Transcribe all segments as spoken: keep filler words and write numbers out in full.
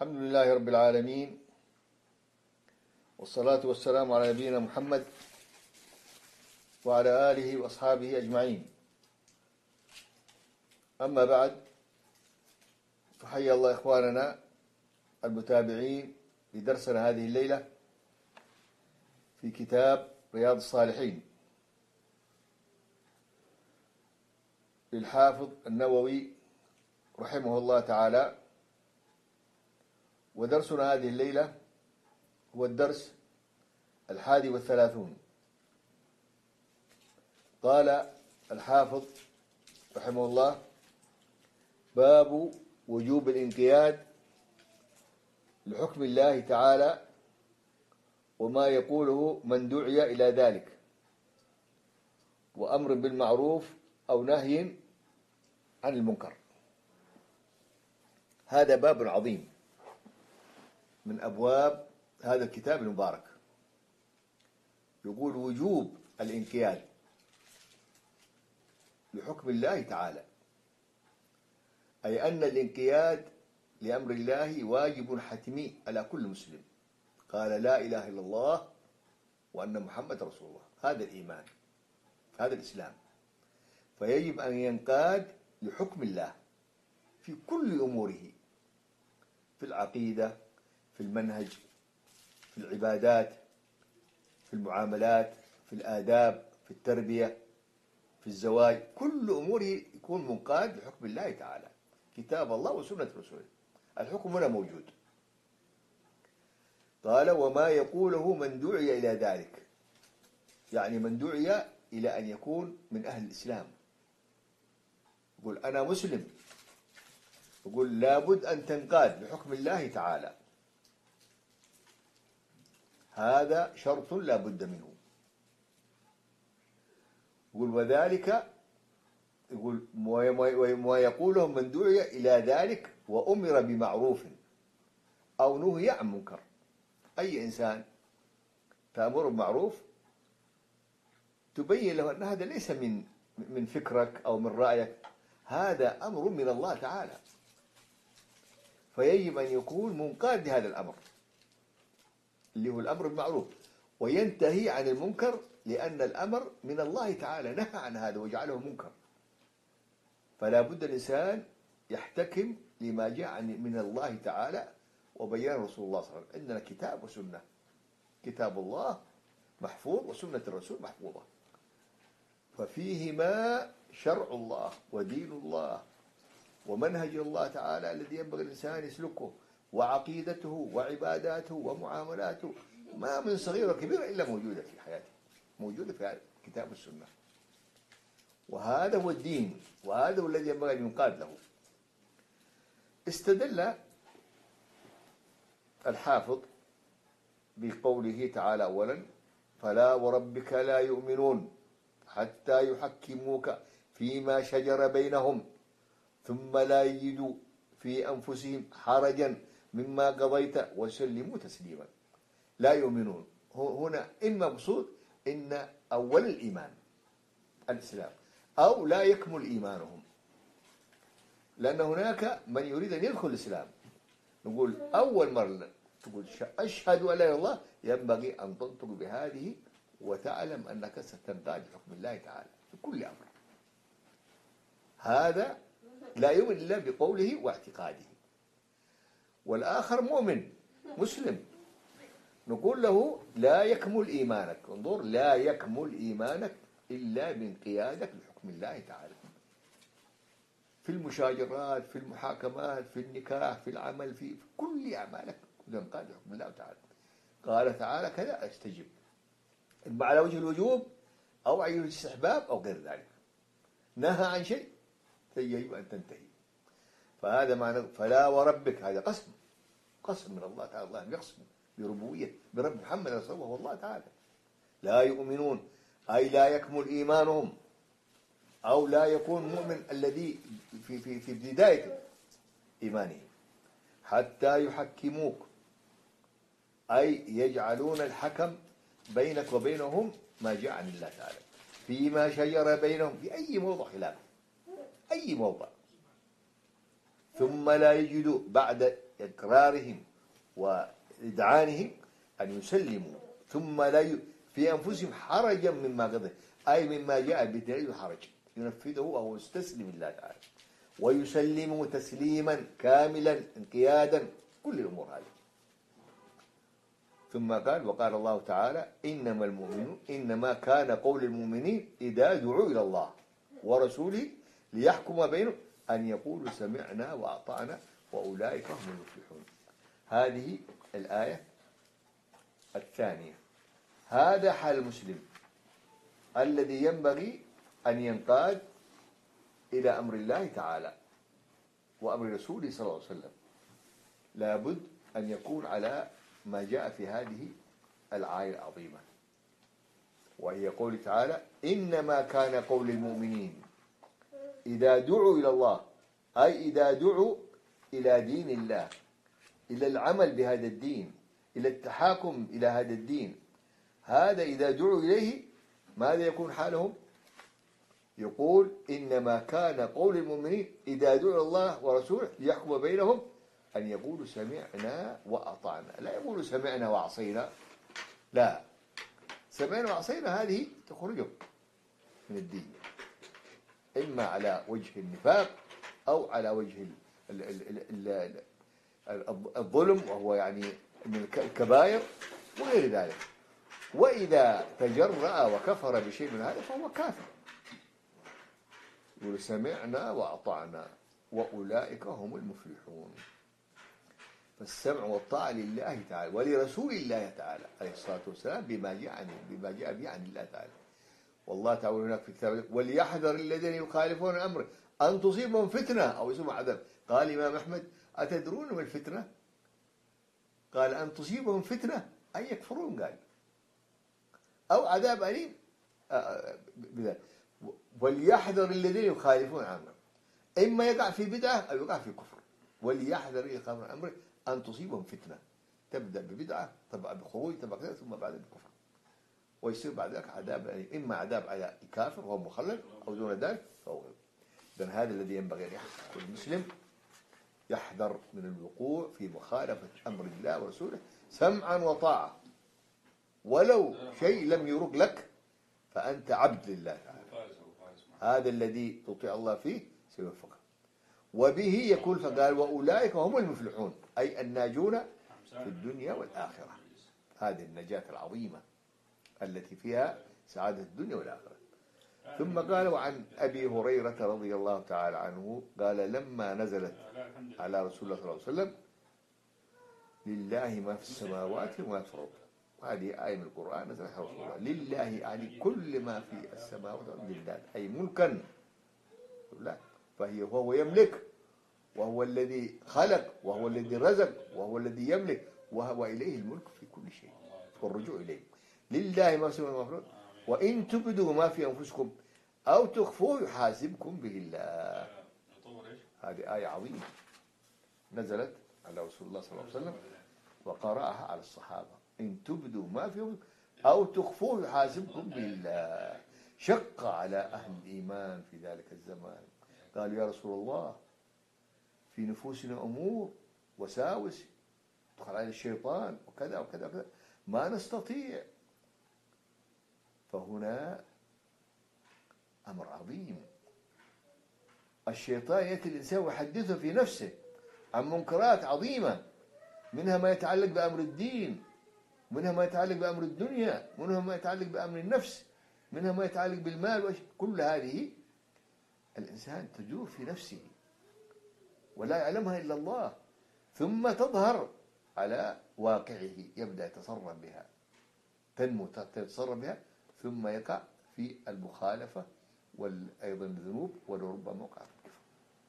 الحمد لله رب العالمين، والصلاة والسلام على نبينا محمد وعلى آله وأصحابه أجمعين. أما بعد، فحيا الله إخواننا المتابعين لدرسنا هذه الليلة في كتاب رياض الصالحين للحافظ النووي رحمه الله تعالى. ودرسنا هذه الليلة هو الدرس الحادي والثلاثون. قال الحافظ رحمه الله: باب وجوب الانقياد لحكم الله تعالى وما يقوله من دعي إلى ذلك، وأمر بالمعروف أو نهي عن المنكر. هذا باب عظيم من أبواب هذا الكتاب المبارك. يقول وجوب الانقياد لحكم الله تعالى، أي أن الانقياد لأمر الله واجب حتمي على كل مسلم قال لا إله إلا الله وأن محمد رسول الله. هذا الإيمان، هذا الإسلام. فيجب أن ينقاد لحكم الله في كل أموره، في العقيدة، في المنهج، في العبادات، في المعاملات، في الآداب، في التربية، في الزواج. كل أموره يكون منقاد لحكم الله تعالى، كتاب الله وسنة رسوله. الحكم هنا موجود. قال وما يقوله من دعي إلى ذلك، يعني من دعي إلى أن يكون من أهل الإسلام. يقول أنا مسلم، يقول لابد أن تنقاد لحكم الله تعالى. هذا شرط لا بد منه. يقول وذلك، يقول ما يقوله من دعي إلى ذلك وأمر بمعروف أو نهي عن منكر. أي إنسان تأمر بمعروف تبين له أن هذا ليس من من فكرك أو من رأيك، هذا أمر من الله تعالى، فيجب أن يكون منقاد لهذا الأمر اللي هو الأمر بالمعروف، وينتهي عن المنكر، لأن الأمر من الله تعالى نهى عن هذا وجعله منكر. فلا بد الإنسان يحتكم لما جاء من الله تعالى وبيان رسول الله صلى الله عليه وسلم. عندنا كتاب وسنة، كتاب الله محفوظ وسنة الرسول محفوظة، ففيهما شرع الله ودين الله ومنهج الله تعالى الذي ينبغي الإنسان يسلكه، وعقيدته وعباداته ومعاملاته. ما من صغيرة كبيرة إلا موجودة في حياته، موجودة في كتاب والسنة. وهذا هو الدين، وهذا هو الذي ينبغي أن ينقاد له. استدل الحافظ بقوله تعالى أولا: فلا وربك لا يؤمنون حتى يحكموك فيما شجر بينهم ثم لا يجدوا في أنفسهم حرجا مما قضيت وسلموا تسليما. لا يؤمنون هنا إما مقصود إن أول الإيمان الإسلام، أو لا يكمل إيمانهم، لأن هناك من يريد أن يدخل الإسلام. نقول أول مرة تقول أشهد أن لا إله إلا الله، ينبغي أن تنطق بهذه وتعلم أنك ستنقاد بحكم الله تعالى في كل أمر. هذا لا يؤمن إلا بقوله واعتقاده. والآخر مؤمن مسلم، نقول له لا يكمل إيمانك، انظر، لا يكمل إيمانك إلا بانقيادك لحكم الله تعالى في المشاجرات، في المحاكمات، في النكاح، في العمل، في كل أعمالك تنقاد لحكم الله تعالى. قال تعالى كذا استجب، إما على وجه الوجوب أو على وجه الاستحباب أو غير ذلك. نهى عن شيء يجب أن تنتهي. فهذا معنى فلا وربك، هذا قسم، قسم من الله تعالى. الله يقسم بربوبية برب محمد رسول الله والله تعالى. لا يؤمنون أي لا يكمل إيمانهم، أو لا يكون مؤمن الذي في في في بداية إيمانه حتى يحكموك، أي يجعلون الحكم بينك وبينهم ما جاء عن الله تعالى فيما شجر بينهم، في أي موضع خلاف، أي موضع. ثم لا يجدوا بعد إقرارهم وإذعانهم أن يسلموا ثم لا ي... في أنفسهم حرجا مما قضى، أي مما جاء بدليل الحرج ينفذه وهو يستسلم لله تعالى ويسلم تسليما كاملا انقيادا، كل الأمور هذه. ثم قال وقال الله تعالى إنما المؤمنون إنما كان قول المؤمنين إذا دعوا إلى الله ورسوله ليحكم بينهم أن يقولوا سمعنا وأطعنا وأولئك هم المفلحون. هذه الآية الثانية. هذا حال المسلم الذي ينبغي أن ينقاد إلى أمر الله تعالى وأمر رسوله صلى الله عليه وسلم، لابد أن يكون على ما جاء في هذه الآية العظيمة، وهي قول تعالى إنما كان قول المؤمنين إذا دعوا إلى الله، أي إذا دعوا إلى دين الله، إلى العمل بهذا الدين، إلى التحاكم إلى هذا الدين، هذا إذا دعوا إليه ماذا يكون حالهم؟ يقول إنما كان قول المؤمنين إذا دعوا الله ورسوله ليحكم بينهم أن يقولوا سمعنا وأطعنا، لا يقولوا سمعنا وعصينا، لا، سمعنا وعصينا هذه تخرجهم من الدين، إما على وجه النفاق أو على وجه ال ال ال الظلم، وهو يعني من الكبائر وغير ذلك. وإذا تجرأ وكفر بشيء من هذا فهو كافر. يقول سمعنا وأطعنا وأولئك هم المفلحون. فالسمع والطاعة لله تعالى ولرسول الله تعالى عليه الصلاة والسلام بما جاء بما جاء به عن الله تعالى. والله تعالى هناك في كتابه وليحذر الذين يخالفون أمره أن تصيبهم فتنة أو يصيبهم عذاب. قال الإمام أحمد أتدرون ما الفتنة؟ قال أن تصيبهم فتنة أن يكفرون، قال أو عذاب أليم. وليحذر الذين يخالفون أمره، إما يقع في بدعة أو يقع في كفر. وليحذر الذين يخالفون أمره أن تصيبهم فتنة، تبدأ ببدعة تبقى بخروج تبقى كذا ثم بعد بكفر، ويصير بعد ذلك عذاب أليم، إما عذاب على الكافر وهو مخلد أو دون ذلك فهو. إذن هذا الذي ينبغي أن يحذر كل مسلم، يحذر من الوقوع في مخالفة أمر الله ورسوله سمعا وطاعة، ولو شيء لم يرق لك فأنت عبد لله تعالى. هذا الذي تطيع الله فيه سيوفقه وبه يكون. فقال وأولئك هم المفلحون، أي الناجون في الدنيا والآخرة. هذه النجاة العظيمة التي فيها سعادة الدنيا والآخرة. ثم قال وعن أبي هريرة رضي الله تعالى عنه قال لما نزلت على رسول الله صلى الله عليه وسلم لله ما في السماوات وما في الأرض، هذه آية من القرآن نزلت على رسول الله. لله يعني كل ما في السماوات والأرض لله، أي ملكا، لا، فهي هو يملك، وهو الذي خلق، وهو الذي رزق، وهو الذي يملك، وهو إليه الملك في كل شيء والرجوع إليه. لله ما في السماوات وما في الأرض وإن تبدوا ما في أنفسكم أو تخفوه يحاسبكم به الله. هذه آية عظيمة نزلت على رسول الله صلى الله عليه وسلم وقرأها على الصحابة. إن تبدوا ما في أنفسكم أو تخفوه يحاسبكم به الله. شق على أهل الإيمان في ذلك الزمان، قالوا يا رسول الله في نفوسنا أمور وساوس دخل على الشيطان وكذا وكذا وكذا ما نستطيع. فهنا أمر عظيم. الشيطان يأتي الإنسان ويحدثه في نفسه عن منكرات عظيمة، منها ما يتعلق بأمر الدين، منها ما يتعلق بأمر الدنيا، منها ما يتعلق بأمر النفس، منها ما يتعلق بالمال. كل هذه الإنسان تدور في نفسه ولا يعلمها إلا الله، ثم تظهر على واقعه، يبدأ يتصرف بها، تنمو تتصرف بها، ثم يقع في المخالفة وأيضا الذنوب ولربما وقع في الكفر.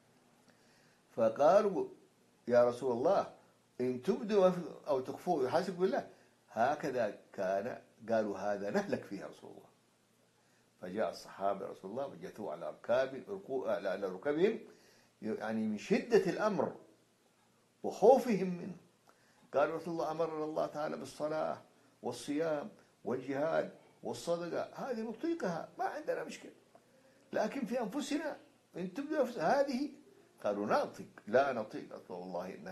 فقالوا يا رسول الله إن تبدوا أو تخفوه يحاسبكم بالله. هكذا كان، قالوا هذا نهلك فيها رسول الله. فجاء الصحابة رسول الله وجثوا على ركاب على ركبهم، يعني من شدة الأمر وخوفهم منه. قال رسول الله أمرنا الله تعالى بالصلاة والصيام والجهاد والصدقة، هذه نطيقها ما عندنا مشكلة، لكن في أنفسنا إن تبدو هذه، قالوا نطيق لا نطيق رسول الله إنها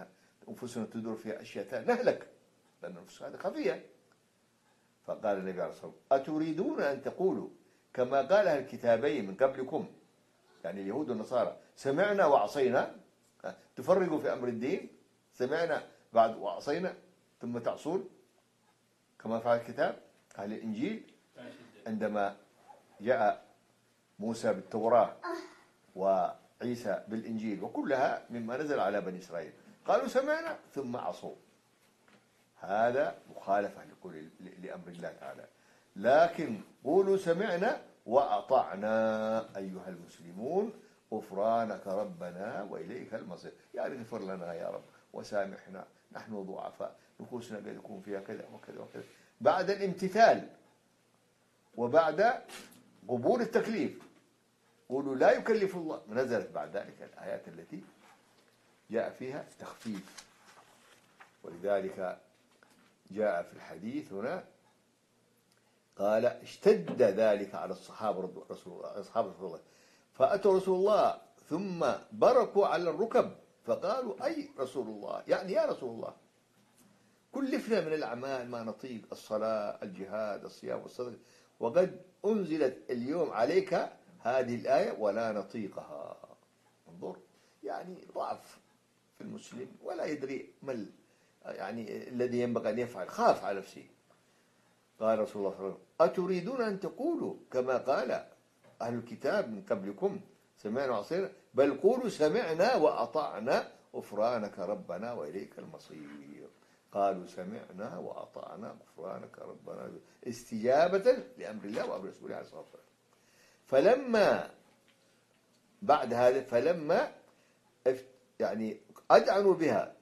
أنفسنا تدور فيها أشياء نهلك، لأن النفس هذه خفية. فقال النبي عليه الصلاة والسلام أتريدون أن تقولوا كما قال أهل الكتابين من قبلكم، يعني اليهود والنصارى، سمعنا وعصينا، تفرقوا في أمر الدين، سمعنا بعد وعصينا ثم تعصون كما فعل الكتاب أهل الإنجيل عندما جاء موسى بالتوراة وعيسى بالإنجيل وكلها مما نزل على بني إسرائيل، قالوا سمعنا ثم عصوا. هذا مخالفة لأمر الله تعالى. لكن قولوا سمعنا وأطعنا أيها المسلمون غفرانك ربنا وإليك المصير، يعني اغفر لنا يا رب وسامحنا، نحن ضعفاء، نفوسنا قد يكون فيها كذا وكذا وكذا، بعد الامتثال وبعد قبول التكليف. قولوا لا يكلف الله، نزلت بعد ذلك الآيات التي جاء فيها تخفيف. ولذلك جاء في الحديث هنا قال اشتد ذلك على الصحابة رسول أصحاب رسول الله، فأتوا رسول الله ثم بركوا على الركب فقالوا أي رسول الله، يعني يا رسول الله كلفنا من الأعمال ما نطيق، الصلاة الجهاد الصيام والصدقة، وقد أنزلت اليوم عليك هذه الآية ولا نطيقها. انظر، يعني ضعف في المسلم ولا يدري ما يعني الذي ينبغي أن يفعل، خاف على نفسه. قال رسول الله صلى الله عليه وسلم أتريدون أن تقولوا كما قال أهل الكتاب من قبلكم سمعنا وعصينا، بل قولوا سمعنا وأطعنا غفرانك ربنا وإليك المصير. قالوا سمعنا وأطعنا غفرانك ربنا، استجابة لأمر الله وأمر رسوله عليه الصلاة والسلام. فلما بعد هذا فلما يعني أدعنوا بها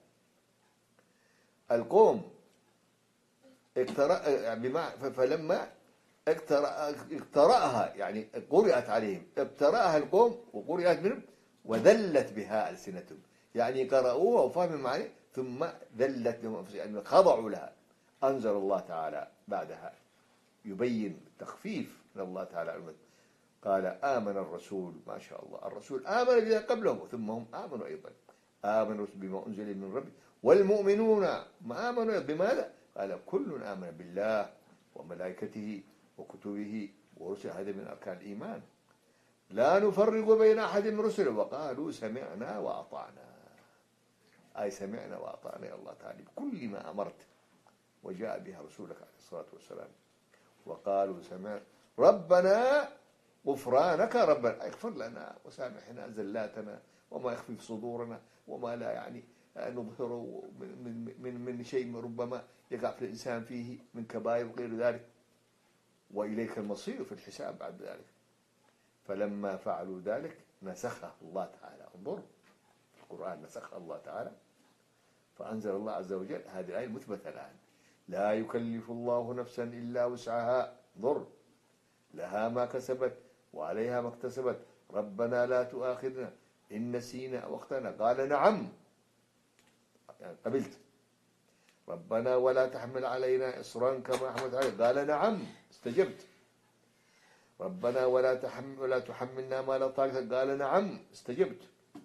القوم فلما اقترأها يعني قرأت عليهم، اقترأها القوم وقرأت منهم وذلت بها ألسنتهم، يعني قرأوها وفهموا معاني ثم ذلت لهم أنفسهم، يعني خضعوا لها. أنزل الله تعالى بعدها يبين تخفيف من الله تعالى، قال آمن الرسول، ما شاء الله الرسول آمن بها قبلهم ثم هم آمنوا أيضا، آمنوا بما أنزل من ربي والمؤمنون ما آمنوا بماذا؟ قال كل آمن بالله وملائكته وكتبه ورسله، هذا من أركان الإيمان، لا نفرق بين أحد من رسله، وقالوا سمعنا وأطعنا، أي سمعنا وأطعنا يا الله تعالى بكل ما أمرت وجاء بها رسولك عليه الصلاة والسلام. وقالوا سمعنا ربنا غفرانك ربنا، اغفر لنا وسامحنا زلاتنا وما يخفي في صدورنا وما لا يعني نظهره من, من, من شيء ربما يقع في الإنسان فيه من كبائر وغير ذلك، وإليك المصير في الحساب بعد ذلك. فلما فعلوا ذلك نسخه الله تعالى، انظروا في القرآن نسخه الله تعالى، فأنزل الله عز وجل هذه الآية المثبتة الآن، لا يكلف الله نفسا إلا وسعها، انظر لها ما كسبت وعليها ما اكتسبت، ربنا لا تؤاخذنا إن نسينا أو أخطأنا، قال نعم يعني قبلت، ربنا ولا تحمل علينا إصرا كما حملت علينا، قال نعم استجبت، ربنا ولا تحمل ولا تحملنا ما لا طاقة، قال نعم استجبت،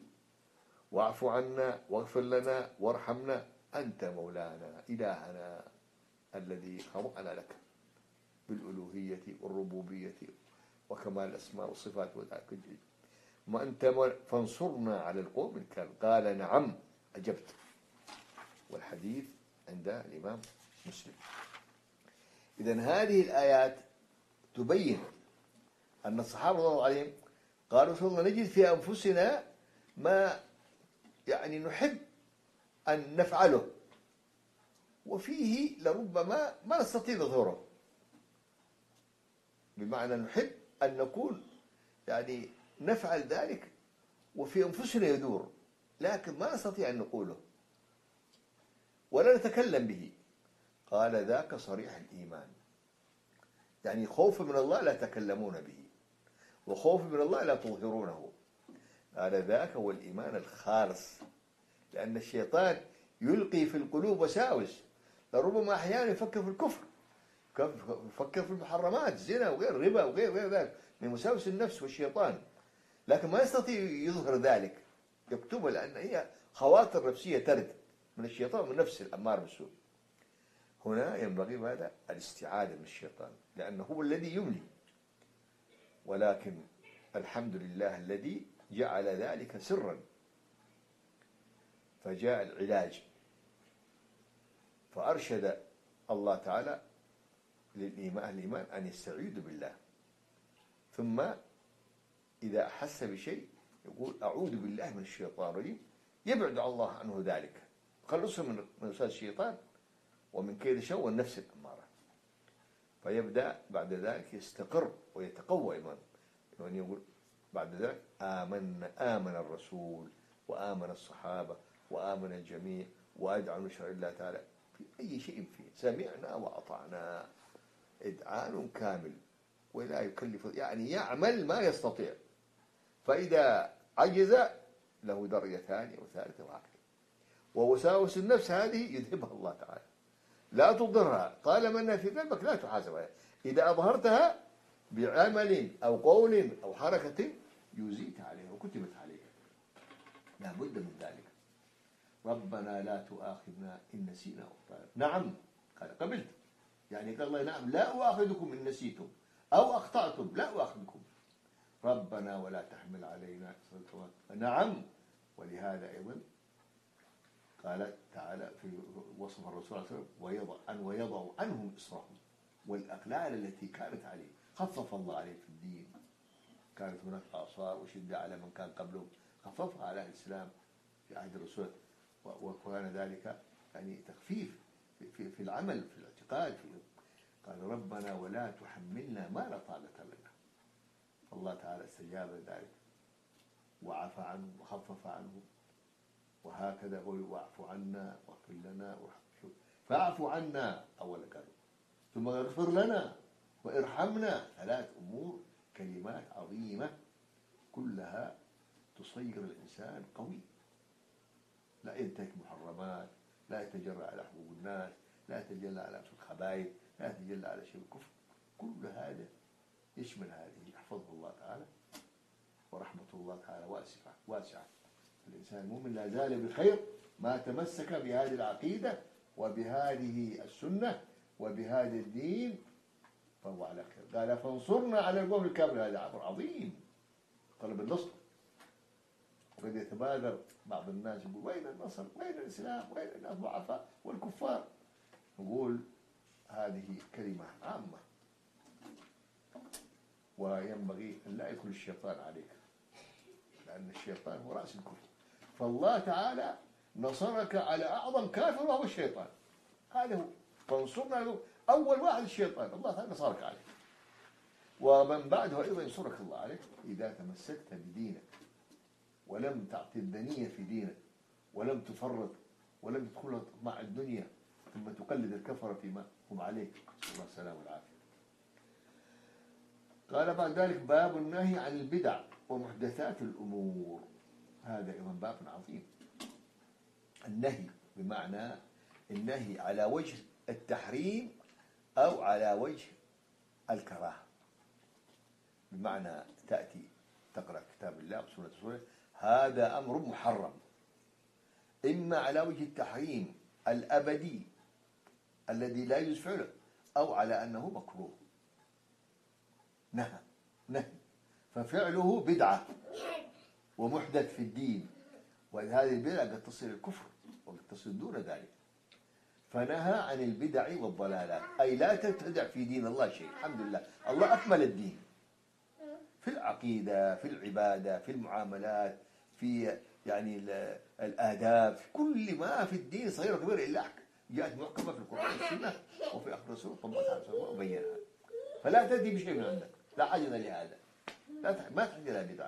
واعف عنا واغفر لنا وارحمنا أنت مولانا إلهنا الذي خضعنا لك بالألوهية والربوبية وكمال الأسماء والصفات والذات، ما أنت فانصرنا على القوم الكافرين، قال نعم أجبت. والحديث عند الإمام مسلم. إذن هذه الآيات تبين أن الصحابة رضي الله عليهم قالوا رسول الله نجد في أنفسنا ما يعني نحب أن نفعله وفيه لربما ما نستطيع نظهره، بمعنى نحب أن نكون يعني نفعل ذلك وفي أنفسنا يدور، لكن ما نستطيع أن نقوله ولا نتكلم به. قال ذاك صريح الإيمان، يعني خوف من الله لا تكلمون به وخوف من الله لا تظهرونه، قال ذاك هو الإيمان الخالص، لأن الشيطان يلقي في القلوب وساوس، لربما أحيانا يفكر في الكفر، يفكر في المحرمات زنا وغير ربا وغير غير ذلك من مساوس النفس والشيطان، لكن ما يستطيع يظهر ذلك يكتبه، لأن هي خواطر نفسية ترد من الشيطان من نفس الأمار بالسوء. هنا ينبغي ماذا؟ الاستعاذة من الشيطان، لأنه هو الذي يملي، ولكن الحمد لله الذي جعل ذلك سرا، فجاء العلاج، فأرشد الله تعالى للإيمان الإيمان أن يستعيذوا بالله، ثم إذا أحس بشيء يقول أعوذ بالله من الشيطان الرجيم، يبعد الله عنه ذلك، خلصه من وسواس الشيطان ومن كيد الشر والنفس الأمارة. فيبدأ بعد ذلك يستقر ويتقوى إيمانه، يعني يقول بعد ذلك آمن آمن الرسول وآمن الصحابة وآمن الجميع وأدعى نشر الله تعالى في أي شيء فيه، سمعنا وأطعنا، إدعاء كامل ولا يكلف، يعني يعمل ما يستطيع، فإذا عجز له درجة ثانية وثالثة وهكذا. ووساوس النفس هذه يذهبها الله تعالى، لا تضرها طالما أنها في قلبك، لا تحاسبها. إذا أظهرتها بعمل أو قول أو حركة يزيت عليها وكتبت عليها، لا بد من ذلك. ربنا لا تؤاخذنا إن نسينا أو أخطأنا. نعم، قال قبلت، يعني قال الله نعم لا أؤاخذكم إن نسيتم أو أخطأتم، لا أؤاخذكم. ربنا ولا تحمل علينا إصرا. نعم، ولهذا أيضا قال تعالى في وصف الرسول صلى الله عليه وسلم ويضع عن ويضع عنهم إصرهم والأغلال التي كانت عليه، خفف الله عليه في الدين، كانت هناك آثار وشدة على من كان قبلهم، خففها على الإسلام في عهد الرسول، وكان ذلك يعني تخفيف في, في العمل في الاعتقاد في. قال ربنا ولا تحملنا ما لا طاقة لنا، الله تعالى استجاب ذلك وعفى عنه وخفف عنه، وهكذا قول واعف عنا واغفر لنا، فاعف عنا أولا قالوا، ثم اغفر لنا وارحمنا، ثلاث أمور كلمات عظيمة كلها تصير الإنسان قوي، لا ينتهك محرمات، لا يتجرأ على حقوق الناس، لا يتجلى على الخبائث، لا يتجلى على شيء الكفر، كل هذا يشمل هذه، يحفظه الله تعالى، ورحمة الله تعالى واسعة واسعة. الإنسان المؤمن لا زال بخير ما تمسك بهذه العقيدة وبهذه السنة وبهذا الدين، فهو على خير. قال فانصرنا على القوم الكافرين، هذا أمر عظيم، طلب النصر. وقد يتبادر بعض الناس يقول وين النصر، وين الإسلام، وين الناس الضعفاء والكفار. نقول هذه كلمة عامة، وينبغي أن لا يدخل الشيطان عليك، لأن الشيطان هو رأس الكفر. فالله تعالى نصرك على أعظم كافر وهو الشيطان، هذا هو. فانصرنا، أول واحد الشيطان، الله تعالى نصرك عليه، ومن بعده أيضا ينصرك الله عليه إذا تمسكت بدينك ولم تعطي الدنية في دينك، ولم تفرط، ولم تدخل مع الدنيا ثم تقلد الكفر فيما هم عليه، نسأل الله السلامة والعافية. قال بعد ذلك باب النهي عن البدع ومحدثات الأمور، هذا أيضا باب عظيم. النهي بمعنى النهي على وجه التحريم أو على وجه الكراهة، بمعنى تأتي تقرأ كتاب الله وسنة رسوله هذا أمر محرم، إما على وجه التحريم الأبدي الذي لا يجوز فعله، أو على أنه مكروه، نهى نهي، ففعله بدعة ومحدث في الدين، وهذه البدعة قد تصل الكفر وقد تصل دون ذلك. فنهى عن البدع والضلالات، أي لا تبتدع في دين الله شيء. الحمد لله الله أكمل الدين في العقيدة، في العبادة، في المعاملات، في يعني الآداب، في كل ما في الدين صغير وكبير إلا جاءت محكمة في القرآن والسنة وفي أخبار الرسول طبقتها وبينها، فلا تأتي بشيء من عندك، لا حاجة لهذا، لا ما تحتاج إلى بدعة.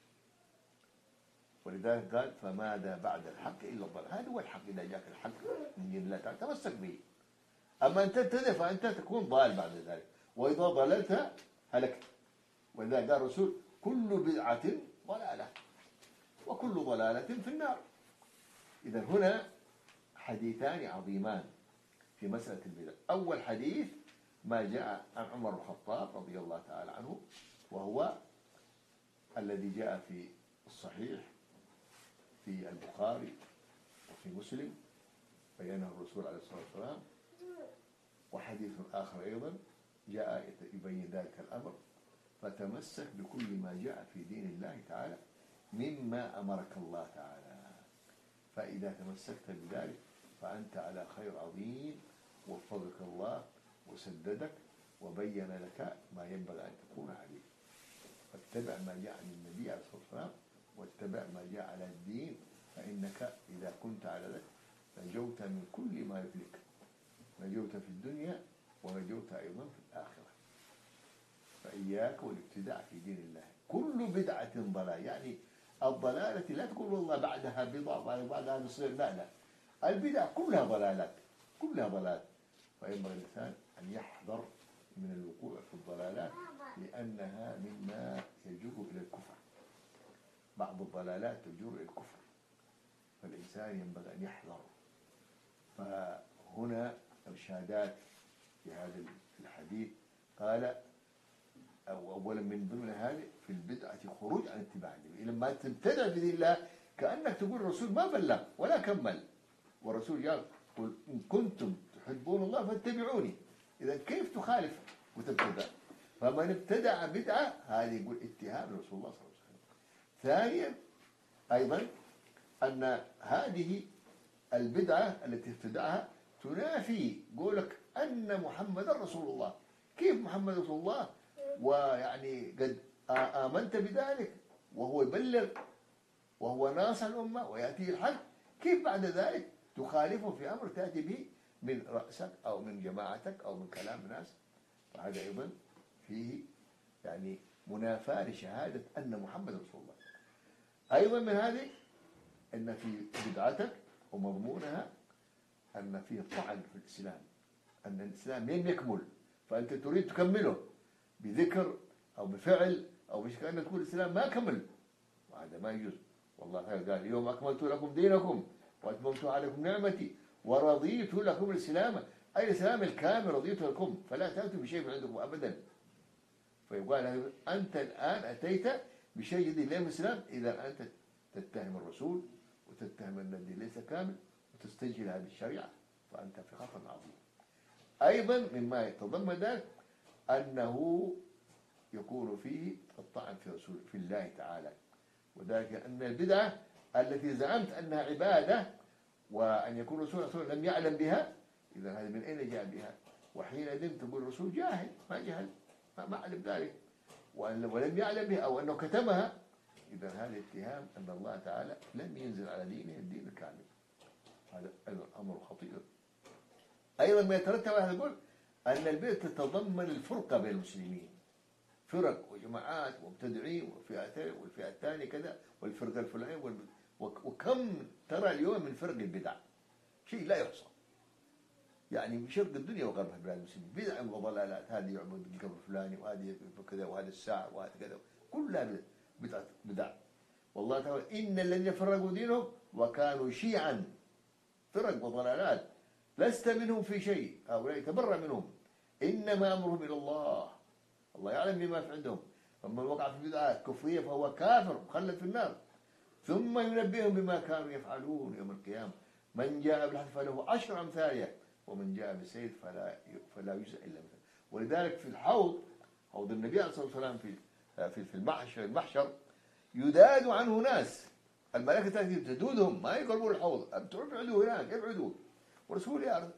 ولذلك قال فماذا بعد الحق إلا الضلال، هذا هو الحق. إذا جاك الحق من دين الله تعالى تمسك به، أما أنت تبتدع فأنت تكون ضال بعد ذلك، وإذا ضللت هلكت. وإذا قال الرسول كل بدعة ضلالة وكل ضلالة في النار. إذا هنا حديثان عظيمان في مسألة البدع. أول حديث ما جاء عن عمر بن الخطاب رضي الله تعالى عنه، وهو الذي جاء في الصحيح في البخاري وفي مسلم بينه الرسول عليه الصلاة والسلام. وحديث آخر أيضا جاء يبين ذلك الأمر: فتمسك بكل ما جاء في دين الله تعالى مما أمرك الله تعالى، فإذا تمسكت بذلك فأنت على خير عظيم، وفقك الله وسددك وبين لك ما ينبغي أن تكون عليه. فاتبع ما جاء عن النبي عليه الصلاة والسلام، واتبع ما جاء على الدين، فإنك إذا كنت على ذلك نجوت من كل ما يهلك، نجوت في الدنيا ونجوت أيضا في الآخرة. فإياك والابتداع في دين الله. كل بدعة ضلال، يعني الضلالة لا تقول والله بعدها بضع بعدها نصير، لا لا، البدع كلها ضلالات، كلها ضلال. فينبغي الإنسان أن يحذر من الوقوع في الضلالات، لأنها مما يجر إلى الكفر. بعض الضلالات تجر إلى الكفر، فالإنسان ينبغي أن يحذر. فهنا إرشادات في هذا الحديث. قال أو أولا من ضمن هذه في البدعة خروج عن اتباع النبي. لما تبتدع بدين الله كأنك تقول الرسول ما بلغ ولا كمل، والرسول قال: قل إن كنتم تحبون الله فاتبعوني. إذا كيف تخالف وتبتدع؟ فمن ابتدع بدعة هذه يقول اتهام رسول الله صلى الله عليه وسلم. ثانيا أيضا أن هذه البدعة التي ابتدعها تنافي قولك أن محمد رسول الله. كيف محمد رسول الله ويعني قد آمنت بذلك وهو يبلغ وهو ناصح الأمة ويأتي الحق، كيف بعد ذلك تخالفه في أمر تأتي به من رأسك أو من جماعتك أو من كلام الناس؟ فهذا أيضا فيه يعني منافاة لشهادة أن محمد رسول الله. أيضا من هذه أن في بدعتك ومضمونها أن فيه طعن في الإسلام، أن الإسلام لم يكمل، فأنت تريد تكمله بذكر أو بفعل أو بشيء، كأن تقول الإسلام ما كمل، وهذا ما يجوز. والله قال: اليوم أكملت لكم دينكم وأتممت عليكم نعمتي ورضيت لكم الإسلام، أي الإسلام الكامل رضيت لكم، فلا تأتوا بشيء من عندكم أبدا. فيقال أنت الآن أتيت بشيء جديد لم الإسلام، إذا أنت تتهم الرسول وتتهم أن الدين ليس كامل وتستجهل هذه الشريعة، فأنت في خطر عظيم. أيضا مما يتضمن ذلك أنه يكون فيه الطعن في رسول في الله تعالى، وذلك أن البدعة التي زعمت أنها عبادة وأن يكون الرسول صلى الله عليه وسلم لم يعلم بها، إذا هذا من أين جاء بها؟ وحينئذ تقول الرسول جاهل، ما جهل، ما علم ذلك، ولم يعلم بها أو أنه كتمها، إذا هذا اتهام أن الله تعالى لم ينزل على دينه الدين الكامل. هذا أيضا أمر خطير. أيضا ما يترتب على هذا يقول أن البدعة تتضمن الفرقة بين المسلمين، فرق وجماعات ومبتدعين وفئتين والفئة الثانية كذا والفرقة الفلانية وال... وكم ترى اليوم من فرق البدع شيء لا يحصى، يعني شرق الدنيا وغربها بلاد المسلمين بدع وضلالات، هذه يعبد القبر الفلاني وهذه كذا وهذا الساعة وهذا كذا، كلها بدع بدع. والله تعالى: إن الذين فرقوا دينهم وكانوا شيعا، فرق وضلالات لست منهم في شيء، هؤلاء تبرأ منهم، إنما أمرهم إلى الله، الله يعلم بما في عندهم، فمن وقع في بدعة كفرية فهو كافر مخلد في النار، ثم ينبئهم بما كانوا يفعلون يوم القيامة، من جاء بالحسنة فله عشر أمثالها ومن جاء بالسيئة فلا فلا يجزى إلا مثله. ولذلك في الحوض، حوض النبي عليه الصلاة والسلام في في في المحشر المحشر يداد عنه ناس، الملائكة تأتي تدودهم ما يقربون الحوض، ابعدوا هناك ابعدوا، والرسول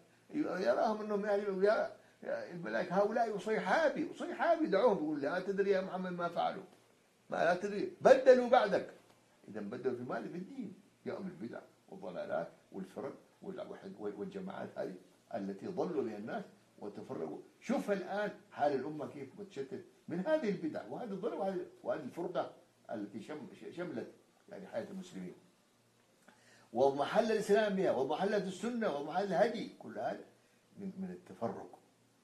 يراهم انهم يعني الملائكة هؤلاء صيحابي صيحابي دعوهم، يقول: لا تدري يا محمد ما فعلوا، ما لا تدري بدلوا بعدك. إذا بدلوا في ماذا؟ في الدين، جاءوا بالبدع والضلالات والفرق والجماعات هذه التي ضلوا بها الناس وتفرقوا. شوف الآن حال الأمة كيف متشتت من هذه البدع وهذه الضلال وهذه الفرقة التي شملت يعني حياة المسلمين، ومحل الإسلام بها ومحل السنة ومحل الهدي، كل هذا من من التفرق.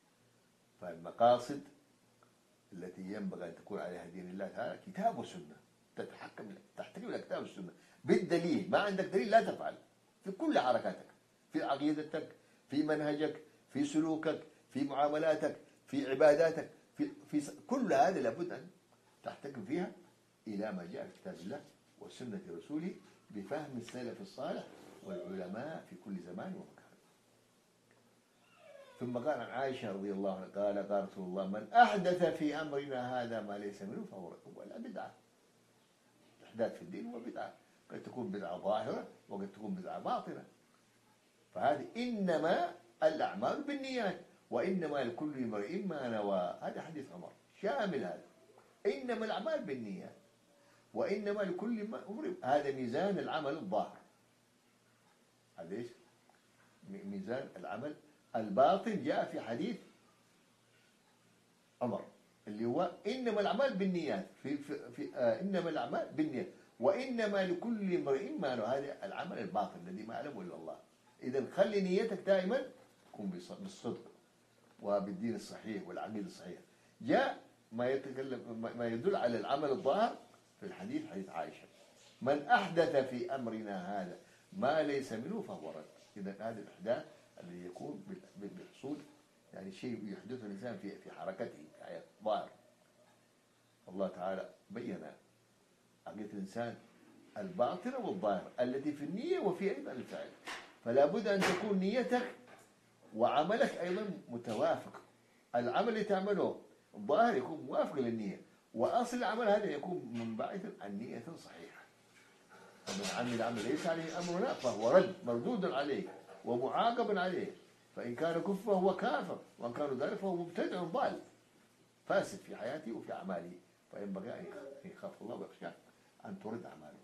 فالمقاصد التي ينبغي أن تكون عليها دين الله تعالى كتاب وسنة، تتحكم تحتكم إلى كتاب والسنة بالدليل، ما عندك دليل لا تفعل في كل حركاتك، في عقيدتك، في منهجك، في سلوكك، في معاملاتك، في عباداتك، في في كل هذا لابد أن تحتكم فيها إلى ما جاء في كتاب الله وسنة رسوله بفهم السلف الصالح والعلماء في كل زمان ومكان. ثم قال عن عائشة رضي الله عنها قال قال رسول الله من أحدث في أمرنا هذا ما ليس منه فهو ولا بدعة. الإحداث في الدين هو بدعة، قد تكون بدعة ظاهرة وقد تكون بدعة باطنة. فهذه إنما الأعمال بالنيات وإنما لكل امرئ ما نوى. هذا حديث عمر شامل هذا، إنما الأعمال بالنيات وإنما لكل امرئ. هذا ميزان العمل الظاهر، هذا إيش؟ ميزان العمل الباطن جاء في حديث عمر اللي هو إنما الأعمال بالنيات في, في, في آه إنما الأعمال بالنيات وإنما لكل امرئ ما نوى. هذا العمل الباطن الذي ما يعلمه إلا الله. إذا خلي نيتك دائما تكون بالصدق وبالدين الصحيح والعقيدة الصحيحة. جاء ما يتكلم ما يدل على العمل الظاهر في الحديث حديث عائشة من أحدث في أمرنا هذا ما ليس منه فهو رد. إذا هذا الإحداث الذي يكون بالحصول يعني شيء يحدثه الإنسان في في حركته حياة ظاهر. الله تعالى بين عقيدة الإنسان الباطنة والظاهرة التي في النية وفي أيضا الفعل. فلا بد أن تكون نيتك وعملك أيضا متوافق. العمل اللي تعمله الظاهر يكون موافق للنية، وأصل العمل هذا يكون منبعث عن نية صحيحة. ومن عمل عمل ليس عليه أمرنا فهو رد مردود عليه ومعاقب عليه. فإن كان كفر فهو كافر، وإن كان ذلك فهو مبتدع ضال فاسد في حياته وفي أعماله. فينبغي أن يخاف الله ويخشى أن ترد أعماله.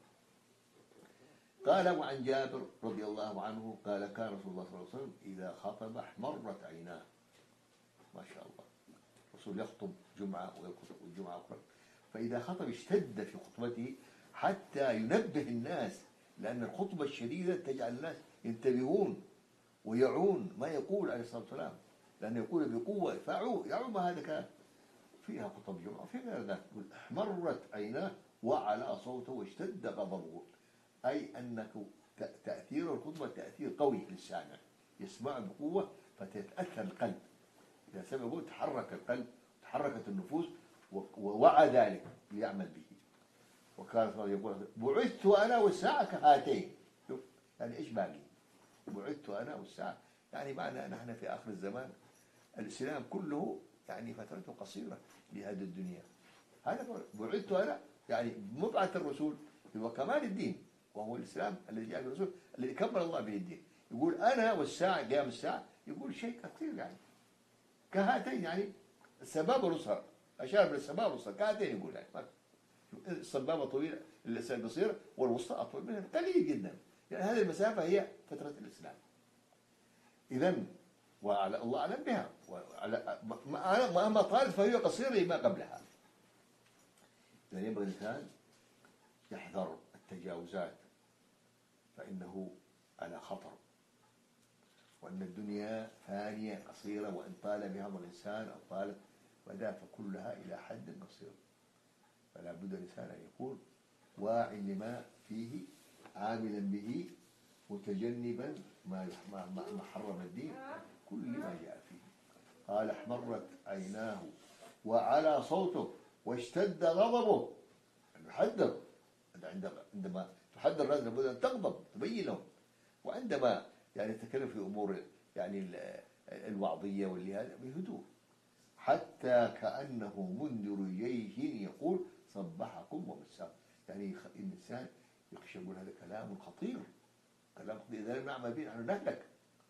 قال وعن جابر رضي الله عنه قال كان رسول الله صلى الله عليه وسلم إذا خطب احمرت عيناه. ما شاء الله، الرسول يخطب جمعة ويخطب الجمعة أخرى، فإذا خطب اشتد في خطبته حتى ينبه الناس، لأن الخطبة الشديدة تجعل الناس ينتبهون ويعون ما يقول عليه الصلاة والسلام، لأنه يقول بقوة فاعوا يعوا ما هذا كان فيها خطب جمعة وفي غير ذلك. احمرت عيناه وعلى صوته واشتد غضبه، أي أنك تأثير الخطبة تأثير قوي للسامع، يسمع بقوة فتتأثر القلب. إذا سمعه تحرك القلب تحركت النفوس ووعى ذلك ليعمل به. وكان صلى الله عليه وسلم يقول بعثت أنا والساعة كهاتين. شوف يعني إيش باقي؟ بعثت أنا والساعة يعني معنى نحن في آخر الزمان. الإسلام كله يعني فترته قصيرة لهذه الدنيا. هذا بعثت أنا يعني مبعث الرسول هو كمال الدين، وهو الإسلام الذي جاء بالرسول الذي كمل الله به الدين. يقول أنا والساعة قيام الساعة، يقول شيء كثير يعني كهاتين يعني السبابة والوسطى، أشار بالسبابة والوسطى كهاتين يقول يعني السبابة طويلة اللسان قصيرة والوسطى أطول منها قليل جدا. يعني هذه المسافة هي فترة الإسلام. إذن وعلى الله أعلم بها، وعلى مهما طالت فهي قصيرة لما قبلها. إذن ينبغي الإنسان يحذر التجاوزات فإنه على خطر، وأن الدنيا فانية قصيرة، وإن طال بها الإنسان أو طالت فدا فكلها إلى حد قصير. فلا بد الإنسان أن يكون واعي لما فيه عاملا به متجنبا ما ما حرم الدين كل ما جاء فيه. قال احمرت عيناه وعلى صوته واشتد غضبه. يحذر عندما تحذر الناس لابد أن تغضب تبين لهم، وعندما يعني تتكلم في أمور يعني الوعظية واللي هذا بهدوء، حتى كأنه منذر جيش يقول صبحكم ومساكم. يعني الإنسان يخشى يقول هذا كلام خطير، كلام خطير إذا لم نعمل به نحن نهلك.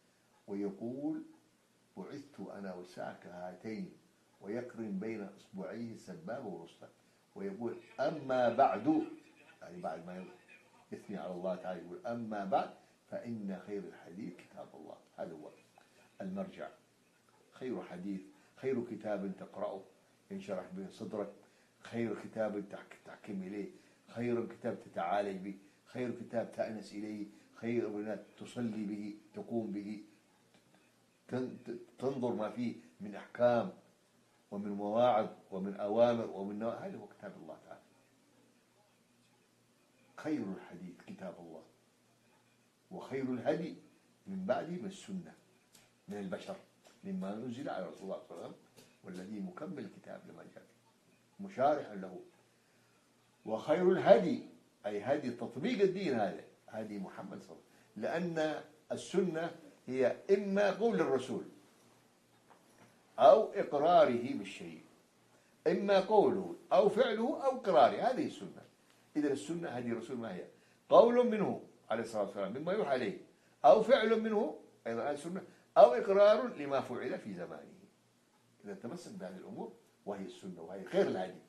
ويقول بعثت أنا والساعة كهاتين، ويقرن بين إصبعيه السبابة والوسطى، ويقول أما بعد، يعني بعد ما يثني على الله تعالى يقول أما بعد فإن خير الحديث كتاب الله. هذا هو المرجع، خير حديث، خير كتاب تقرأه ينشرح به صدرك، خير كتاب تحكم إليه، خير كتاب تتعالج به، خير كتاب تأنس إليه، خير تصلي به تقوم به تنظر ما فيه من أحكام ومن مواعظ ومن أوامر ومن نواهي. هذا هو كتاب الله تعالى. خير الحديث كتاب الله، وخير الهدي من بعده من السنة من البشر مما نزل على رسول الله صلى الله عليه وسلم، والذي مكمل الكتاب لما جاء مشارحا له. وخير الهدي أي هدي تطبيق الدين، هذا هدي محمد صلى الله عليه وسلم، لأن السنة هي إما قول الرسول أو إقراره بالشيء، إما قوله أو فعله أو إقراره، هذه السنة. إذا السنة هذه الرسول ما هي؟ قول منه عليه الصلاة والسلام مما يوحى عليه، أو فعل منه أيضا هذه السنة، أو إقرار لما فعل في زمانه. إذا تمسك بهذه الأمور وهي السنة وهي خير الهدي.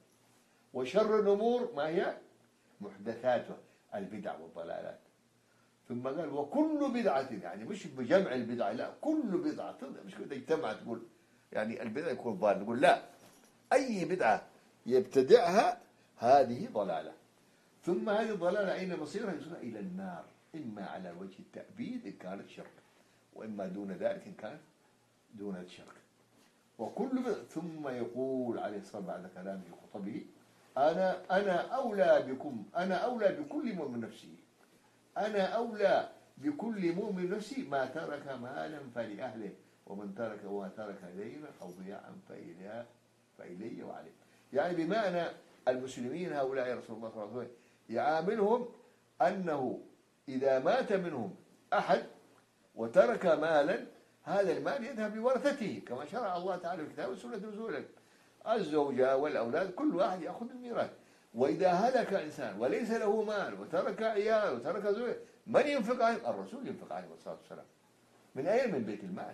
وشر الأمور ما هي؟ محدثاتها، البدع والضلالات. ثم قال وكل بدعة، يعني مش بجمع البدع، لا، كل بدعة، مش كده اجتمع تقول يعني البدعة يكون ضال، نقول لا، أي بدعة يبتدعها هذه ضلالة. ثم هذه الضلالة أين مصيرها؟ يصيرها إلى النار، إما على وجه التأبيد إن كانت شرك، وإما دون ذلك إن كانت دون الشرك. وكل بدعة. ثم يقول عليه الصلاة والسلام بعد كلامه في خطبه أنا أنا أولى بكم، أنا أولى بكل مؤمن نفسه، أنا أولى بكل مؤمن نفسي ما ترك مالا فلأهله، ومن ترك وما ترك دينا أو ضياعا فإلي فإلي وعليه. يعني بمعنى المسلمين هؤلاء يا رسول الله صلى الله عليه وسلم يعاملهم أنه إذا مات منهم أحد وترك مالا، هذا المال يذهب لورثته كما شرع الله تعالى في كتابه وسنة رسوله. الزوجة والأولاد كل واحد يأخذ الميراث. وإذا هلك إنسان وليس له مال وترك عيال وترك زوجة، من ينفق عليه؟ الرسول ينفق عليه الصلاة والسلام. من أين؟ من بيت المال،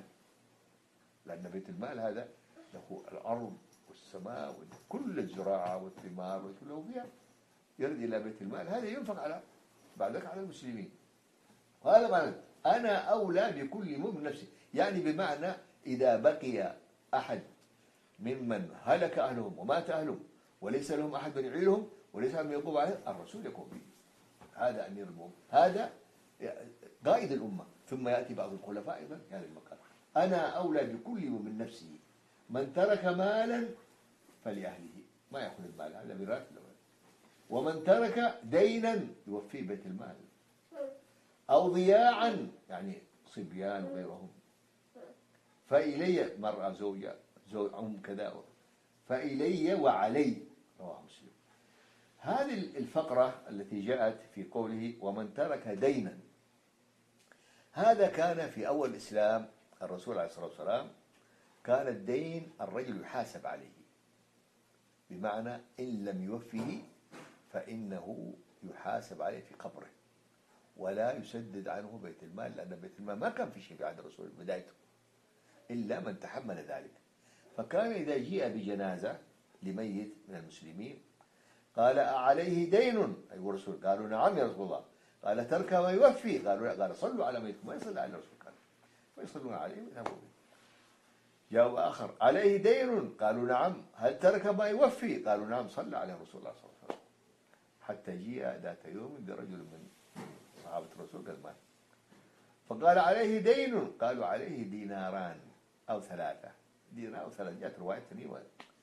لأن بيت المال هذا له الأرض والسماء وكل الزراعة والثمار وكله فيها، يرد إلى بيت المال، هذا ينفق على بعدك على المسلمين. وهذا معنى أنا أولى بكل مؤمن نفسه، يعني بمعنى إذا بقي أحد ممن هلك أهلهم ومات أهلهم وليس لهم أحد من يعيلهم وليس من يقوم عليه، الرسول يقوم به. هذا أمير المؤمنين، هذا قائد الأمة. ثم يأتي بعض الخلفاء أيضا في هذا المقام، أنا أولى بكل من نفسه، من ترك مالا فلأهله، ما يأخذ المال، هذا ميراث له. ومن ترك دينا يوفيه بيت المال، أو ضياعا يعني صبيان وغيرهم، فإلي، مرأة زوجة زوج أم كذا، فإلي وعلي، رواه مسلم. هذه الفقرة التي جاءت في قوله ومن ترك دينا، هذا كان في أول الإسلام الرسول عليه الصلاة والسلام كان الدين الرجل يحاسب عليه، بمعنى إن لم يوفه فإنه يحاسب عليه في قبره ولا يسدد عنه بيت المال، لأن بيت المال ما كان في شيء في عهد الرسول بدايته إلا من تحمل ذلك. فكان إذا جيء بجنازة لميت من المسلمين قال أعليه دين أيها الرسول؟ قالوا نعم يا رسول الله. قال ترك ما يوفي؟ قالوا لا. قال صلوا على ميتكم، ما يصلي على الرسول، قال فيصلون عليه ويذهبوا به. جاء آخر عليه دين؟ قالوا نعم. هل ترك ما يوفي؟ قالوا نعم. صلى عليه رسول الله صلى الله عليه وسلم. حتى جاء ذات يوم برجل من صحابة الرسول قال مات، فقال عليه دين؟ قالوا عليه ديناران أو ثلاثة، دينار أو ثلاثة، جاءت رواية ثانية.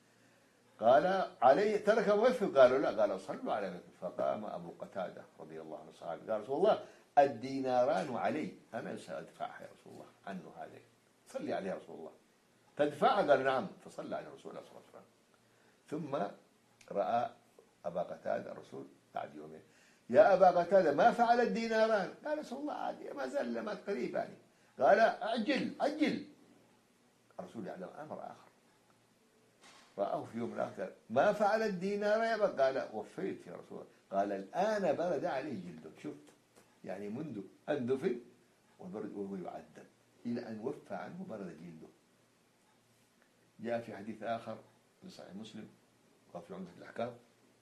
قال عليه ترك موفي؟ قالوا لا. قال صلوا على ميتكم. فقام أبو قتادة رضي الله عنه الصحابي قال رسول الله الديناران علي، أنا سأدفعها يا رسول الله عنه، هذه صلي عليه يا رسول الله. تدفعها؟ قال نعم. فصلى على رسول الله صلى الله عليه وسلم. ثم رأى أبا قتادة الرسول بعد يومين، يا أبا قتادة ما فعل الديناران؟ قال رسول الله عادي، ما زال ما قريب يعني. قال أجل أجل. الرسول يعلم أمر آخر، رآه في يوم آخر ما فعل الدينار يا أبا؟ قال وفيت يا رسول الله. قال الآن برد عليه جلده، شفت يعني منذ أن دفن وبرد وهو يعذب إلى أن وفى عنه برد جلده. جاء في حديث آخر في صحيح مسلم وفي عمدة الأحكام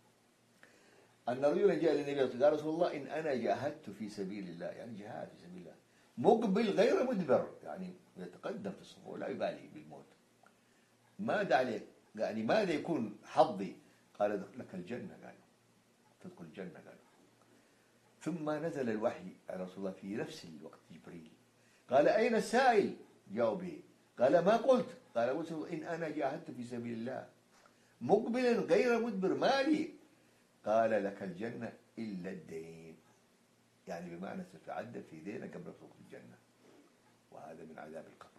أن رجلا جاء للنبي قال رسول الله إن أنا جاهدت في سبيل الله، يعني جهاد في سبيل الله، مقبل غير مدبر، يعني يتقدم في الصفوف ولا يبالي بالموت، ماذا عليه؟ يعني ماذا يكون حظي؟ قال لك الجنة، قال تدخل الجنة، قال. ثم نزل الوحي على رسول الله في نفس الوقت جبريل قال أين السائل؟ جاءوا به. قال ما قلت؟ قال قلت إن أنا جاهدت في سبيل الله مقبلا غير مدبر، مالي؟ قال لك الجنة إلا الدين، يعني بمعنى ستتعذب في دينك قبل تدخل الجنة، وهذا من عذاب القبر.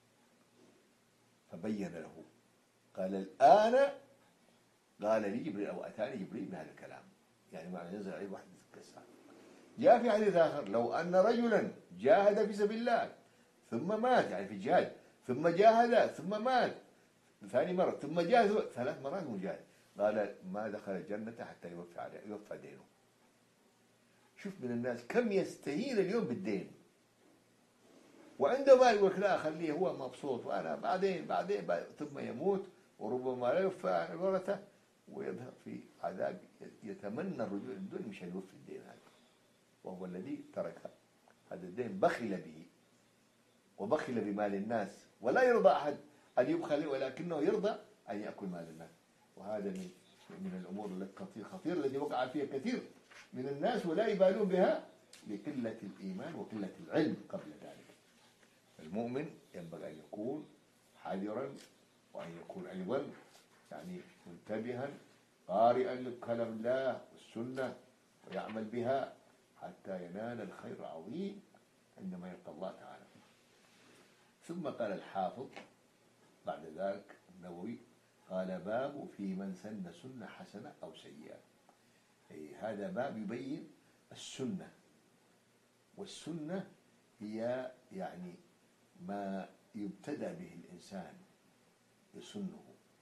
فبين له قال الآن، قال لي جبريل أو أتاني جبريل بهذا الكلام، يعني معنى نزل عليه واحد الساعة. جاء في حديث آخر لو أن رجلا جاهد في سبيل الله ثم مات، يعني في الجهاد، ثم جاهد ثم مات ثاني مرة، ثم جاهد ثلاث مرات مجاهد، قال ما دخل الجنة حتى يوفى عليه يوفى دينه. شوف من الناس كم يستهين اليوم بالدين، وعنده مال يقول لك لا خليه هو مبسوط وأنا بعدين بعدين, بعدين ثم يموت وربما لا يوفى عن ورثه ويذهب في عذاب يتمنى الرجوع للدنيا مش هيوفي الدين هذا، وهو الذي ترك هذا الدين بخل به وبخل بمال الناس، ولا يرضى أحد أن يبخل ولكنه يرضى أن يأكل مال الناس. وهذا من من الأمور الخطيرة التي وقع فيها كثير من الناس ولا يبالون بها لقلة الإيمان وقلة العلم قبل ذلك. المؤمن ينبغي أن يكون حذرا وأن يكون أيضا يعني منتبها قارئا لكلام الله والسنة ويعمل بها حتى ينال الخير العظيم عندما يلقى الله تعالى. ثم قال الحافظ بعد ذلك النووي قال باب في من سن سنة حسنة أو سيئة. أي هذا باب يبين السنة، والسنة هي يعني ما يبتدأ به الإنسان يسنه،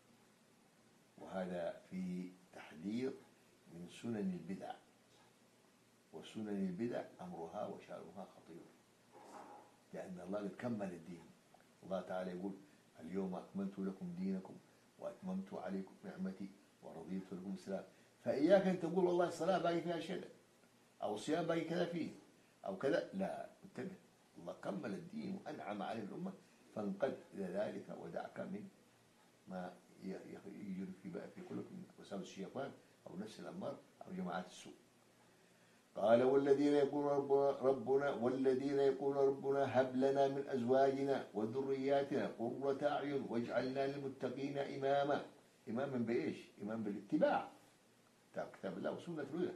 وهذا في تحذير من سنن البدع، وسنن البدع أمرها وشأنها خطير، لأن الله قد كمل الدين. الله تعالى يقول اليوم أكملت لكم دينكم وأتممت عليكم نعمتي ورضيت لكم الإسلام. فإياك أن تقول والله الصلاة باقي فيها شيء أو الصيام باقي كذا فيه أو كذا، لا، انتبه، الله كمل الدين وأنعم عليه الأمة، فانقد إلى ذلك ودعك من ما يجري في في قلوب وساوس الشيطان أو نفس الأمر أو جماعات السوء. قال والذين يقولون ربنا, ربنا والذين يقولون ربنا هب لنا من أزواجنا وذرياتنا قرة أعين واجعلنا للمتقين إماما. إماما بإيش؟ إمام بالاتباع كتاب الله وسنة رسوله.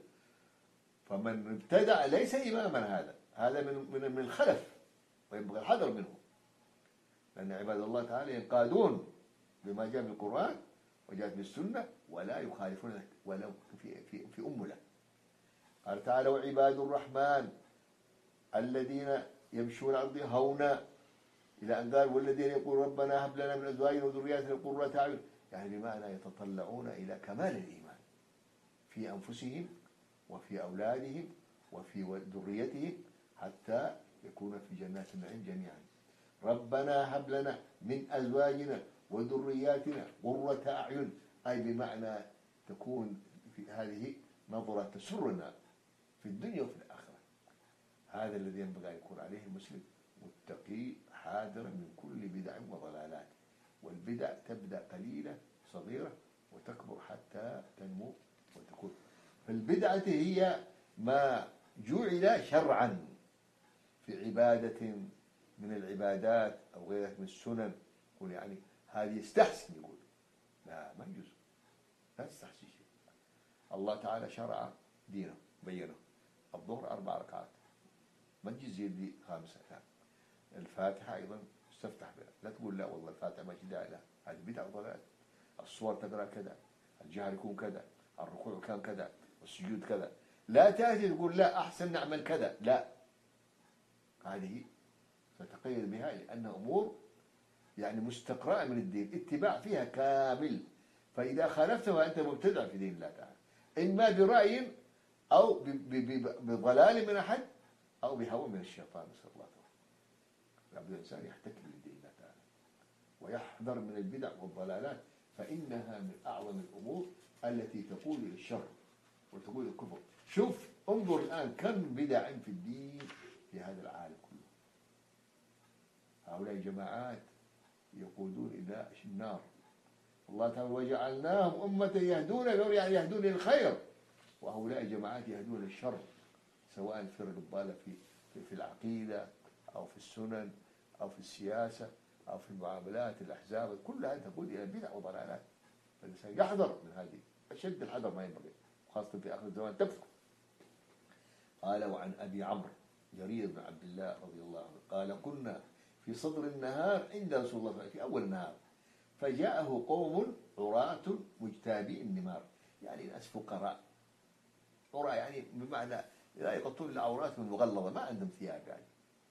فمن ابتدع ليس إماما، هذا هذا من من من الخلف وينبغي الحذر منه، لأن عباد الله تعالى ينقادون بما جاء من القرآن وجاءت بالسنة ولا يخالفون ولو في في في أمله. قال تعالى وعباد الرحمن الذين يمشون على الأرض هونا، إلى أن قال والذين يقول ربنا هب لنا من أزواجنا وذرياتنا قرة أعين، يعني بمعنى يتطلعون إلى كمال الإيمان في أنفسهم وفي أولادهم وفي ذريتهم حتى يكون في جنات النعيم جميعا. ربنا هب لنا من أزواجنا وذرياتنا قرة أعين، أي بمعنى تكون في هذه نظرة تسرنا في الدنيا وفي الآخرة. هذا الذي ينبغي أن يكون عليه المسلم متقي حاذرا من كل بدع وضلالات، والبدع تبدأ قليلة صغيرة وتكبر حتى تنمو وتكون. فالبدعة هي ما جعل شرعا في عبادة من العبادات أو غيرها من السنن، يقول يعني هذه يستحسن، يقول لا، ما يجوز، لا تستحسن شيء. الله تعالى شرع دينه بينه، الظهر أربع ركعات ما تجي لي خامسة، لا. الفاتحة أيضا استفتح بها، لا تقول لا والله الفاتحة ما تدعي، لا، هذه بدعة وضلال. الصور تقرأ كذا، الجهر يكون كذا، الركوع كان كذا، والسجود كذا، لا تأتي تقول لا أحسن نعمل كذا، لا، هذه فتقيد بها لأنها أمور يعني مستقرأة من الدين، اتباع فيها كامل. فإذا خالفته فأنت مبتدع في دين الله تعالى، إما برأي أو بضلال من أحد أو بهوى من الشيطان، نسأل الله تعالى. لابد الإنسان يحتكم لدين الله تعالى ويحذر من البدع والضلالات، فإنها من أعظم الأمور التي تقول إلى الشر وتقول إلى الكفر. شوف انظر الآن كم بدع في الدين في هذا العالم كله. هؤلاء جماعات يقودون إلى النار. الله تعالى وجعلناهم أمة يهدون، يعني يهدون للخير، وهؤلاء جماعات يهدون للشر، سواء الفرق الضالة في في العقيدة أو في السنن أو في السياسة أو في المعاملات، الأحزاب كلها تقود إلى البدع وضلالات. فالإنسان يحذر من هذه أشد الحذر ما ينبغي، خاصة في آخر الزمان تفرق. قال وعن أبي عمرو جرير بن عبد الله رضي الله عنه قال كنا في صدر النهار عند رسول الله في أول النهار، فجاءه قوم عراة مجتابي النمار، يعني ناس فقراء، عراة يعني بمعنى لا يغطون إلا عوراتهم المغلظة، ما عندهم ثياب يعني.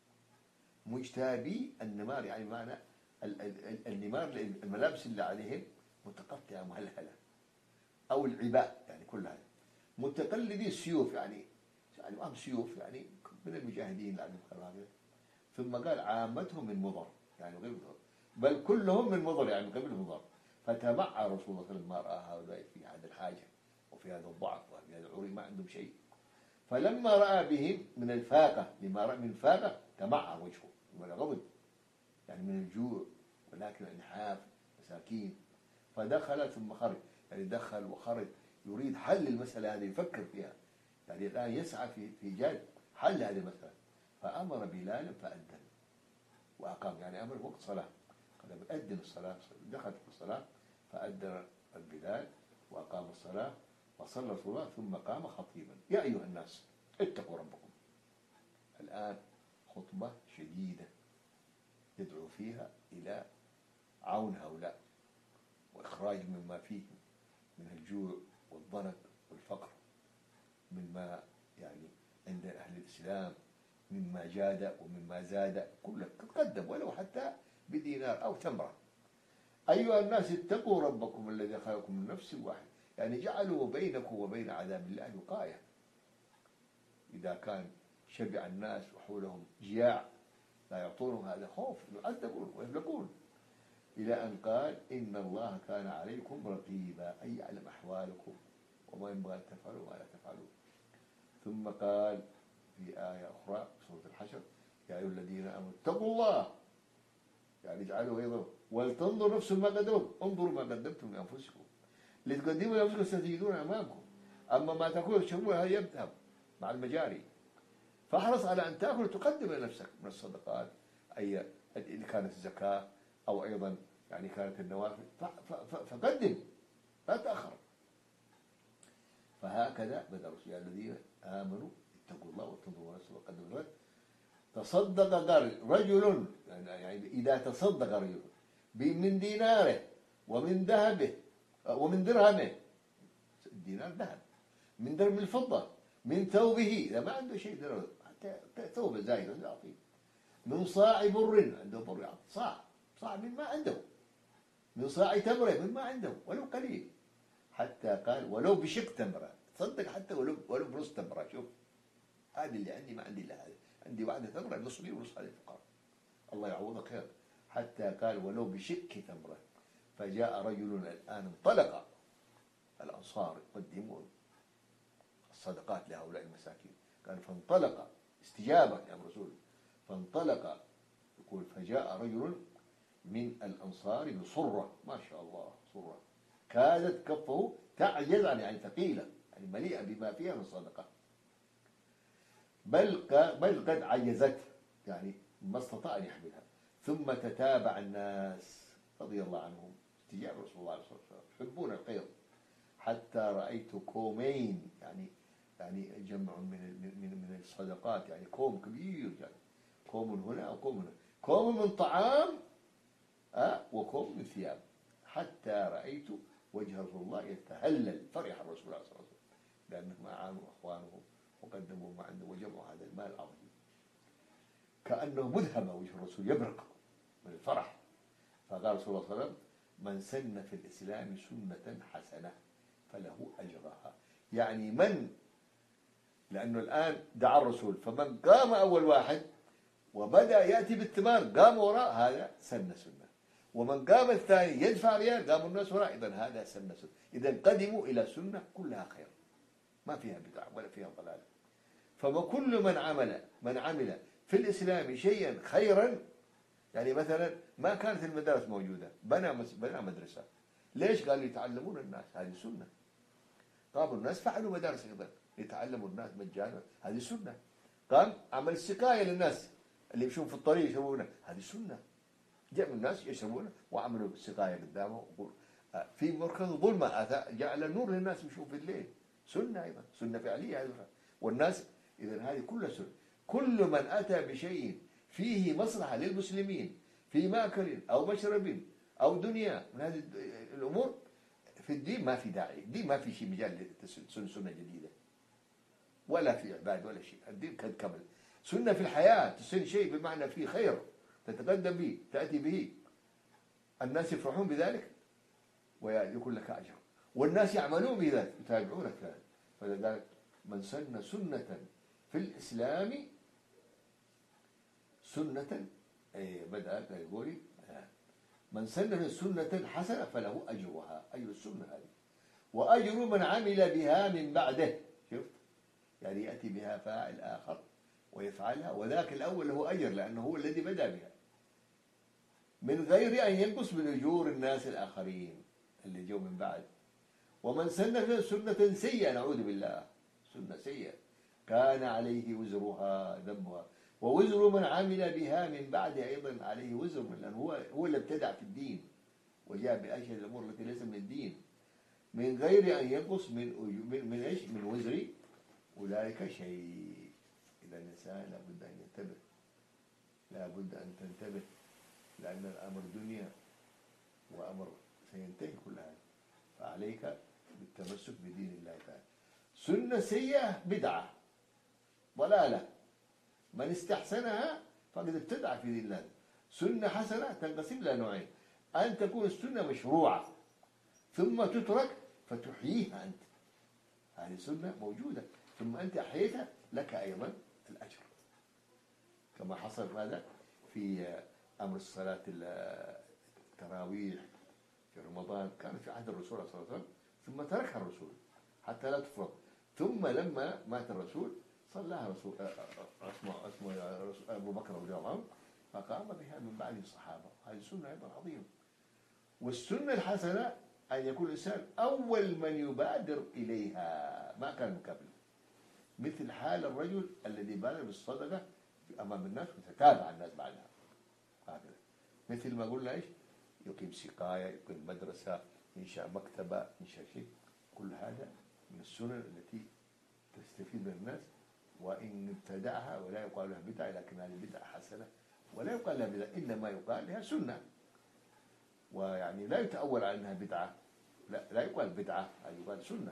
مجتابي النمار يعني معنى النمار الملابس اللي عليهم متقطعة مهلهلة، أو العباء يعني كلها. متقلدي السيوف يعني يعني معهم سيوف يعني من المجاهدين اللي عندهم كرامة. ثم قال عامتهم من مضر يعني غير مضر، بل كلهم من مضر يعني قبل مضر. فتمعى رسول الله صلى الله عليه وسلم ما رأى هؤلاء في هذا الحاجة وفي هذا الضعف وفي هذا العري، ما عندهم شيء. فلما رأى بهم من الفاقة، لما رأى من الفاقة تمعى وجهه ولا غضب يعني من الجوع، ولكن انحاف مساكين. فدخل ثم خرج يعني دخل وخرج يريد حل المسألة هذه، يفكر فيها يعني الآن يسعى في في إيجاد حل هذه المسألة. فأمر بلالا فأذن وأقام يعني أمر وقت صلاة، قال أذن الصلاة. دخلت في الصلاة فأذن البلال وأقام الصلاة وصلى الصلاة ثم قام خطيبا: يا أيها الناس اتقوا ربكم. الآن خطبة شديدة يدعو فيها إلى عون هؤلاء وإخراج مما فيهم من الجوع والضنك والفقر، مما يعني عند أهل الإسلام مما جاد ومما زاد كله تقدم ولو حتى بدينار أو تمرة. أيها الناس اتقوا ربكم الذي خلقكم من نفس واحد، يعني جعلوا بينكم وبين عذاب الله وقاية. إذا كان شبع الناس وحولهم جياع لا يعطونهم هذا خوف يعذبون ويهلكون. إلى أن قال: إن الله كان عليكم رقيبا، أي يعلم أحوالكم وما ينبغي أن تفعلوا وما لا تفعلوا. ثم قال في آية أخرى سورة الحشر: يا أيها الذين آمنوا اتقوا الله، يعني اجعلوا أيضا ولتنظر نفس ما قدمت، انظروا ما قدمتم لأنفسكم لتقدموا لأنفسكم ستجدون أمامكم، أما ما تأكلون وتشربون هذا يذهب مع المجاري. فاحرص على أن تأكل وتقدم لنفسك من الصدقات، أي اللي كانت الزكاة أو أيضا يعني كانت النوافل، فقدم لا تأخر. فهكذا بدأ الرسول: يا الذين آمنوا اتقوا الله وتنظروا نفس ما قدمت لغد. تصدق رجل يعني إذا تصدق رجل من ديناره ومن ذهبه ومن درهمه، الدينار ذهب، من درهم الفضة، من ثوبه إذا ما عنده شيء درهم حتى ثوبه زايد يعطيه، من صاع بر عنده بر يعطي صاع صاع من ما عنده، من صاع تمرة من ما عنده ولو قليل، حتى قال ولو بشق تمرة، تصدق حتى ولو ولو بنص تمرة. شوف هذه اللي عندي ما عندي إلا هذا، عندي واحدة تمرة نص لي ونص على الفقراء، الله يعوضك خير. حتى قال ولو بشق تمرة. فجاء رجل الآن انطلق الأنصار يقدمون الصدقات لهؤلاء المساكين، قال فانطلق استجابة يا رسول، فانطلق يقول فجاء رجل من الأنصار بصرة ما شاء الله صرة كادت كفه تعجز عن يعني ثقيلة يعني مليئة بما فيها من صدقة، بل بل قد عجزت يعني ما استطاع أن يحملها. ثم تتابع الناس رضي الله عنهم استجاب رسول الله صلى الله عليه وسلم يحبون الخير، حتى رأيت كومين يعني يعني جمع من من من الصدقات يعني كوم كبير يعني كوم هنا وكوم هنا، كوم من طعام أه وكوم من ثياب، حتى رأيت وجه رسول الله يتهلل، فرح الرسول صلى الله عليه وسلم لأنهم أعانوا أخوانهم وقدموا ما عنده وجمعوا هذا المال العظيم، كأنه مذهب وجه الرسول يبرق من الفرح. فقال رسول الله صلى الله عليه وسلم: من سن في الإسلام سنة حسنة فله أجرها، يعني من لأنه الآن دعا الرسول، فمن قام أول واحد وبدأ يأتي بالثمار قام وراء هذا سن سنة، ومن قام الثاني يدفع ريال قام الناس وراء، إذن هذا سن سنة، إذن قدموا إلى سنة كلها خير ما فيها بدع ولا فيها ضلال. فكل من عمل من عمل في الإسلام شيئا خيرا، يعني مثلا ما كانت المدارس موجودة بنى بنى مدرسة، ليش؟ قال يتعلمون الناس، هذه سنة. قاموا الناس فعلوا مدارس أيضا يتعلموا الناس مجانا، هذه سنة. قام عمل السقاية للناس اللي يمشون في الطريق يشربونه، هذه سنة. جاء من الناس يشربونه وعملوا السقاية قدامه. في مركز ظلمة جعل النور للناس يمشون في الليل، سنة أيضا سنة فعلية هذه. والناس إذن هذه كلها سنة. كل من أتى بشيء فيه مصلحة للمسلمين في مأكل أو مشرب أو دنيا من هذه الأمور في الدين ما في داعي، الدين ما في شيء مجال سنة جديدة. ولا في عباد ولا شيء، الدين قد كمل. سنة في الحياة تسن شيء بمعنى فيه خير تتقدم به تأتي به، الناس يفرحون بذلك ويكون لك أجر، والناس يعملون بذلك يتابعونك ذلك. فلذلك من سن سنة في الإسلام سنة أي بدأ يقول من سن سنة حسنة فله أجرها، أي السنة هذه، وأجر من عمل بها من بعده. شفت يعني يأتي بها فاعل آخر ويفعلها، وذاك الأول له أجر لأنه هو الذي بدأ بها، من غير أن ينقص من أجور الناس الآخرين اللي جو من بعد. ومن سن سنة سيئة، نعوذ بالله، سنة سيئة كان عليه وزرها ذنبها، ووزر من عمل بها من بعد أيضا عليه وزر، من لأنه هو هو اللي ابتدع في الدين وجاء بأشياء الأمور التي ليس من الدين، من غير أن ينقص من من من إيش من وزر أولئك شيء. إذا الإنسان لابد أن ينتبه، لابد أن تنتبه، لأن الأمر دنيا وأمر سينتهي كل هذا، فعليك بالتمسك بدين الله تعالى. سنة سيئة بدعة ضلالة، من استحسنها فقد ابتدع في دين الله. سنة حسنة تنقسم إلى نوعين، أن تكون السنة مشروعة ثم تترك فتحييها أنت، هذه سنة موجودة ثم أنت أحييتها لك أيضا الأجر، كما حصل ماذا في أمر الصلاة التراويح في رمضان، كانت في عهد الرسول صلى الله عليه وسلم ثم تركها الرسول حتى لا تفرض، ثم لما مات الرسول صلاها رسول اسمه اسمه أبو بكر رضي الله عنه فقام بها من بعد الصحابة، هذه سنة أيضا عظيمة. والسنة الحسنة أن يكون الإنسان أول من يبادر إليها، ما كان من قبل، مثل حال الرجل الذي بادر بالصدقة أمام الناس وتتابع الناس بعدها، هكذا مثل ما قلنا إيش، يقيم سقاية، يقيم مدرسة، ينشأ مكتبة، ينشأ شيء، كل هذا من السنن التي تستفيد من الناس، وإن ابتدعها ولا يقال لها بدعة، لكن هذه بدعة حسنة ولا يقال لها بدعة، إنما يقال لها سنة، ويعني لا يتأول على أنها بدعة، لا لا يقال بدعة، هذه يقال سنة،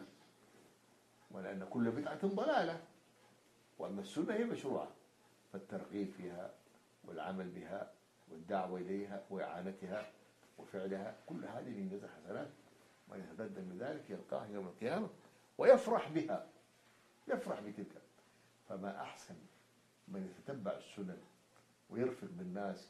ولأن كل بدعة ضلالة، وأما السنة هي مشروعة، فالترغيب فيها والعمل بها والدعوة إليها وإعانتها وفعلها، كل هذه من جزء حسنات، من يتبدل من ذلك يلقاه يوم القيامة ويفرح بها، يفرح بتلك. فما أحسن من يتتبع السنن ويرفق بالناس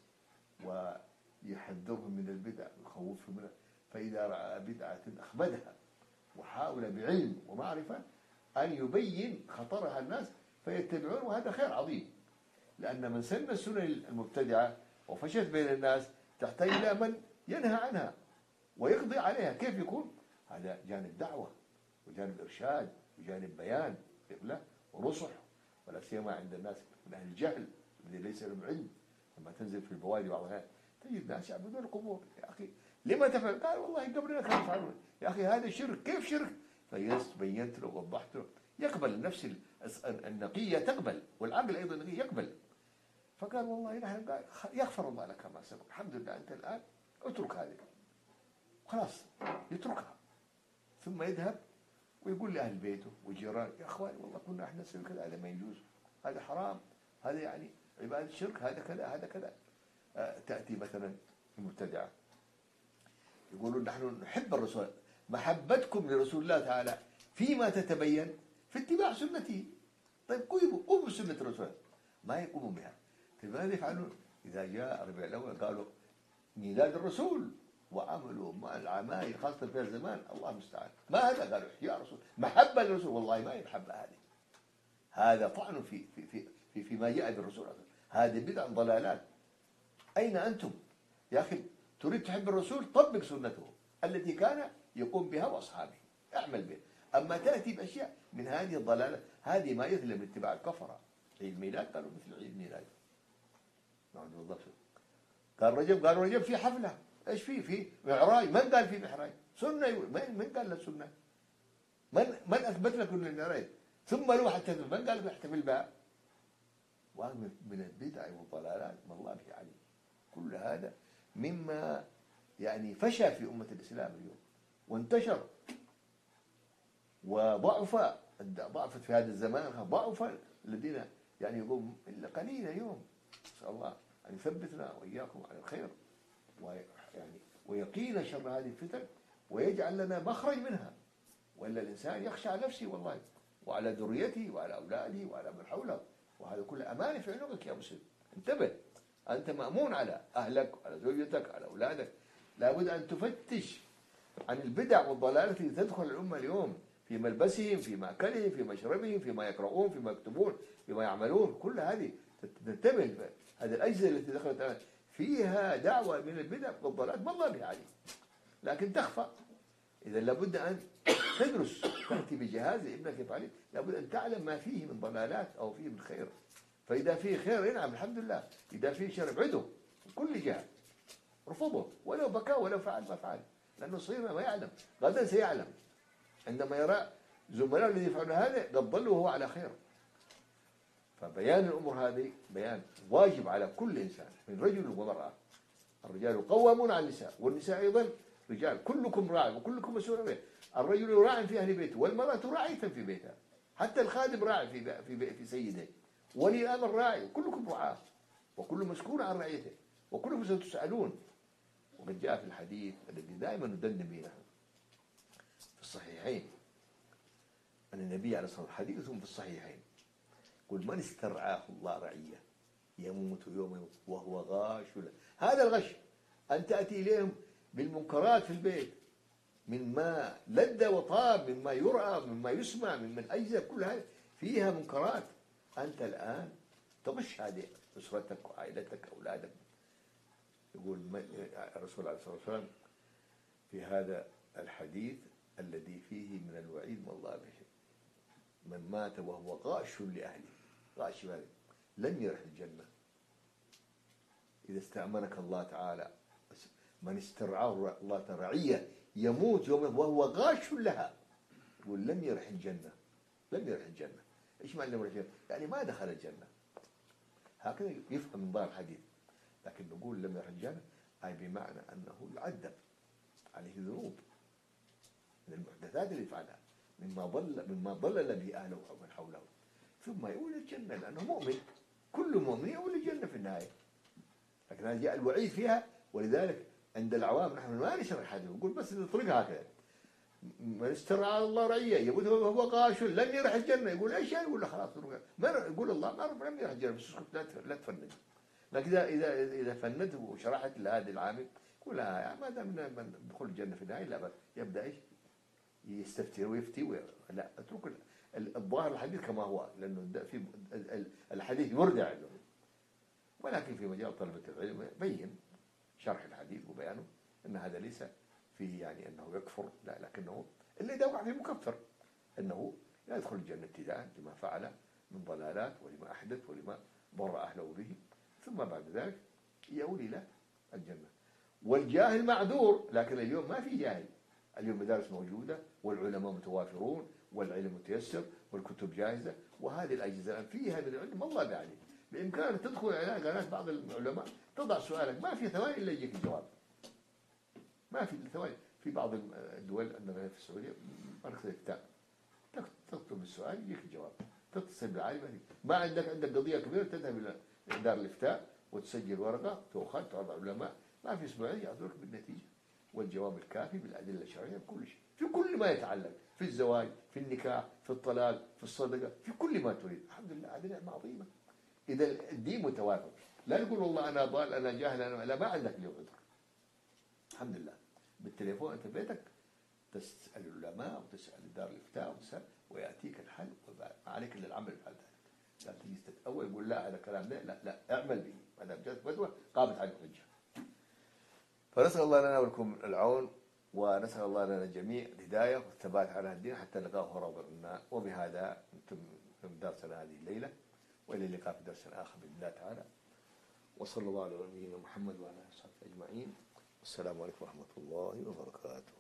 ويحذرهم من البدع ويخوفهم منها، فإذا رأى بدعة أخمدها وحاول بعلم ومعرفة أن يبين خطرها الناس فيتبعون، وهذا خير عظيم، لأن من سن السنن المبتدعة وفشت بين الناس تحتاج إلى من ينهى عنها ويقضي عليها. كيف يكون؟ هذا جانب دعوة وجانب إرشاد وجانب بيان ونصح، ولا سيما عند الناس من أهل الجهل الذي ليس لهم علم. لما تنزل في البوادي بعضها تجد ناس يعبدون القبور، يا أخي لما تفعل؟ قال والله قبلنا كانوا يفعلون. يا أخي هذا شرك، كيف شرك؟ فبينت له ووضحت له، يقبل النفس النقية تقبل، والعقل أيضا النقي يقبل. فقال والله نحن قال يغفر الله لك ما سبق، الحمد لله أنت الآن اترك هذه، خلاص يتركها، ثم يذهب ويقول لأهل بيته وجيران يا أخواني والله كنا احنا نسوي كذا، هذا ما يجوز، هذا حرام، هذا يعني عبادة شرك، هذا كذا هذا كذا. آه تأتي مثلا المبتدعة يقولون نحن نحب الرسول، محبتكم لرسول الله تعالى فيما تتبين في اتباع سنته. طيب قوموا قوموا بسنة الرسول، ما يقومون بها. طيب ماذا يفعلون؟ إذا جاء الربيع الأول قالوا ميلاد الرسول وعملوا مع العمايل خاصة في الزمان، الله المستعان. ما هذا؟ قالوا يا رسول محبة للرسول، والله ما هي محبة هذه، هذا طعن في في في في فيما جاء بالرسول، هذه بدع ضلالات. أين أنتم يا أخي؟ تريد تحب الرسول طبق سنته التي كان يقوم بها وأصحابه، اعمل بها. أما تأتي بأشياء من هذه الضلالات، هذه ما يظلم اتباع الكفرة. عيد الميلاد قالوا مثل عيد الميلاد، نعم بالضبط. قال رجب، قالوا رجب في حفلة، ايش في في معراج؟ من قال في معراج؟ سنة، من من قال له سنة؟ من من أثبت لكم المعراج؟ ثم لو حتى من قال احتفل بها؟ ومن البدع والضلالات ما الله به عليه. كل هذا مما يعني فشى في أمة الإسلام اليوم وانتشر وضعف ضعفت في هذا الزمان، ضعف الذين يعني يقول إلا قليلا يوم. نسأل الله أن يثبتنا وإياكم على الخير ويعني ويقينا شر هذه الفتن ويجعل لنا مخرج منها. وإلا الإنسان يخشى على نفسه والله وعلى ذريته وعلى أولاده وعلى من حوله، وهذا كله أمانة في عنقك يا مسلم. انتبه، أنت مأمون على أهلك وعلى زوجتك على أولادك. لابد أن تفتش عن البدع والضلالة التي تدخل الأمة اليوم في ملبسهم، في مأكلهم، في مشربهم، فيما يقرؤون، فيما يكتبون، فيما يعملون. كل هذه تنتبه. هذه الأجهزة التي دخلت فيها دعوة من البدع والضلال ما الله بها عليه، لكن تخفى. إذا لابد أن تدرس، تأتي بجهاز ابنك يفعله، لابد أن تعلم ما فيه من ضلالات أو فيه من خير. فإذا فيه خير نعم الحمد لله، إذا فيه شر ابعده من كل جهة، رفضه ولو بكى ولو فعل ما فعل، لأنه صغير ما يعلم، غدا سيعلم عندما يرى زملاء الذين يفعلون هذا قد ضلوا وهو على خير. فبيان الأمور هذه بيان واجب على كل إنسان من رجل ومرأة. الرجال قوامون على النساء والنساء أيضا رجال، كلكم راع وكلكم مسؤول عنه. الرجل راع في أهل بيته والمرأة راعية في بيتها، حتى الخادم راعي في في في سيده، ولي الأمر راعي، كلكم رعاة وكل مسؤول عن رعيته وكلكم ستسألون. وقد جاء في الحديث الذي دائما ندندن به نحن في الصحيحين أن النبي عليه الصلاة والسلام حديث في الصحيحين قل من استرعاه الله رعية يموت يوم يموت وهو غاش له. هذا الغش أن تأتي إليهم بالمنكرات في البيت مما لذ وطاب، مما يرأى، مما يسمع، ممن أجزاء، كل هذه فيها منكرات. أنت الآن تغش هذه أسرتك وعائلتك أولادك. يقول الرسول عليه الصلاة والسلام في هذا الحديث الذي فيه من الوعيد ما الله به: من مات وهو غاش لأهله، غاش هذا لن يرح الجنة. إذا استأمنك الله تعالى، من استرعاه الله رعية يموت يوم وهو غاش لها، يقول لن يرح الجنة. لن يرح الجنة. إيش معنى لن يرح الجنة؟ يعني ما دخل الجنة. هكذا يفهم من ظاهر الحديث. لكن نقول لم يرح الجنة أي بمعنى أنه يعذب، عليه ذنوب من المحدثات اللي يفعلها، مما ضل مما ضلل به أهله ومن حوله، ثم يؤول الجنة لأنه مؤمن. كل مؤمن يؤول الجنة في النهاية. لكن هذا جاء الوعيد فيها. ولذلك عند العوام نحن ما نشرح الحديث، نقول بس نطرقها هكذا: من استرعى الله رعية يموت وهو غاش لن يرح الجنة. يقول ايش يعني؟ يقول له خلاص ما يقول الله ما لم يرح الجنة، بس اسكت لا تفند. لكن اذا اذا اذا فندت وشرحت لهذا العامل يقول لا ما دام من دخول الجنة في النهاية لا بس يبدا ايش؟ يستفتي ويفتي وي... لا اترك الظاهر الحديث كما هو، لانه في الحديث يردع له. ولكن في مجال طلبة العلم بين شرح الحديث وبيانه ان هذا ليس فيه يعني انه يكفر، لا، لكنه اللي اذا وقع فيه مكفر انه لا يدخل الجنة ابتداء لما فعل من ضلالات ولما احدث ولما ضر اهله به، ثم بعد ذلك يؤول الى الجنة. والجاهل معذور، لكن اليوم ما في جاهل. اليوم مدارس موجودة والعلماء متوافرون والعلم متيسر والكتب جاهزة، وهذه الأجهزة فيها من العلم الله بعلم. بإمكانك تدخل على قناة بعض العلماء تضع سؤالك ما في ثواني إلا يجيك الجواب. ما في ثواني. في بعض الدول عندنا في السعودية مركز الإفتاء تكتب السؤال يجيك الجواب، تتصل بالعالم. ما عندك عندك قضية كبيرة تذهب إلى دار الإفتاء وتسجل ورقة تأخذ تعرض على العلماء، ما في أسبوعين يعطوك بالنتيجة والجواب الكافي بالأدلة الشرعية بكل شيء، في كل ما يتعلق في الزواج، في النكاح، في الطلاق، في الصدقة، في كل ما تريد. الحمد لله هذه نعمة عظيمة. إذا الدين متوافق، لا نقول والله أنا ضال أنا جاهل أنا لا، ما عندك اليوم عذر. الحمد لله بالتليفون أنت بيتك تسأل العلماء وتسأل دار الإفتاء وتسأل ويأتيك الحل، وما عليك إلا العمل بهذا. لا تجي تتأول يقول لا هذا كلام لا لا, لا اعمل به، ما دام جاءت فتوى قامت عليه الحجة. فنسأل الله لنا ولكم العون، ونسأل الله لنا الجميع الهداية والثبات على الدين حتى نلقاه ربنا. وبهذا نتم درسنا هذه الليلة، وإلى اللقاء في درس آخر بإذن الله تعالى. وصلى الله على نبينا محمد وعلى آله وصحبه أجمعين. والسلام عليكم ورحمة الله وبركاته.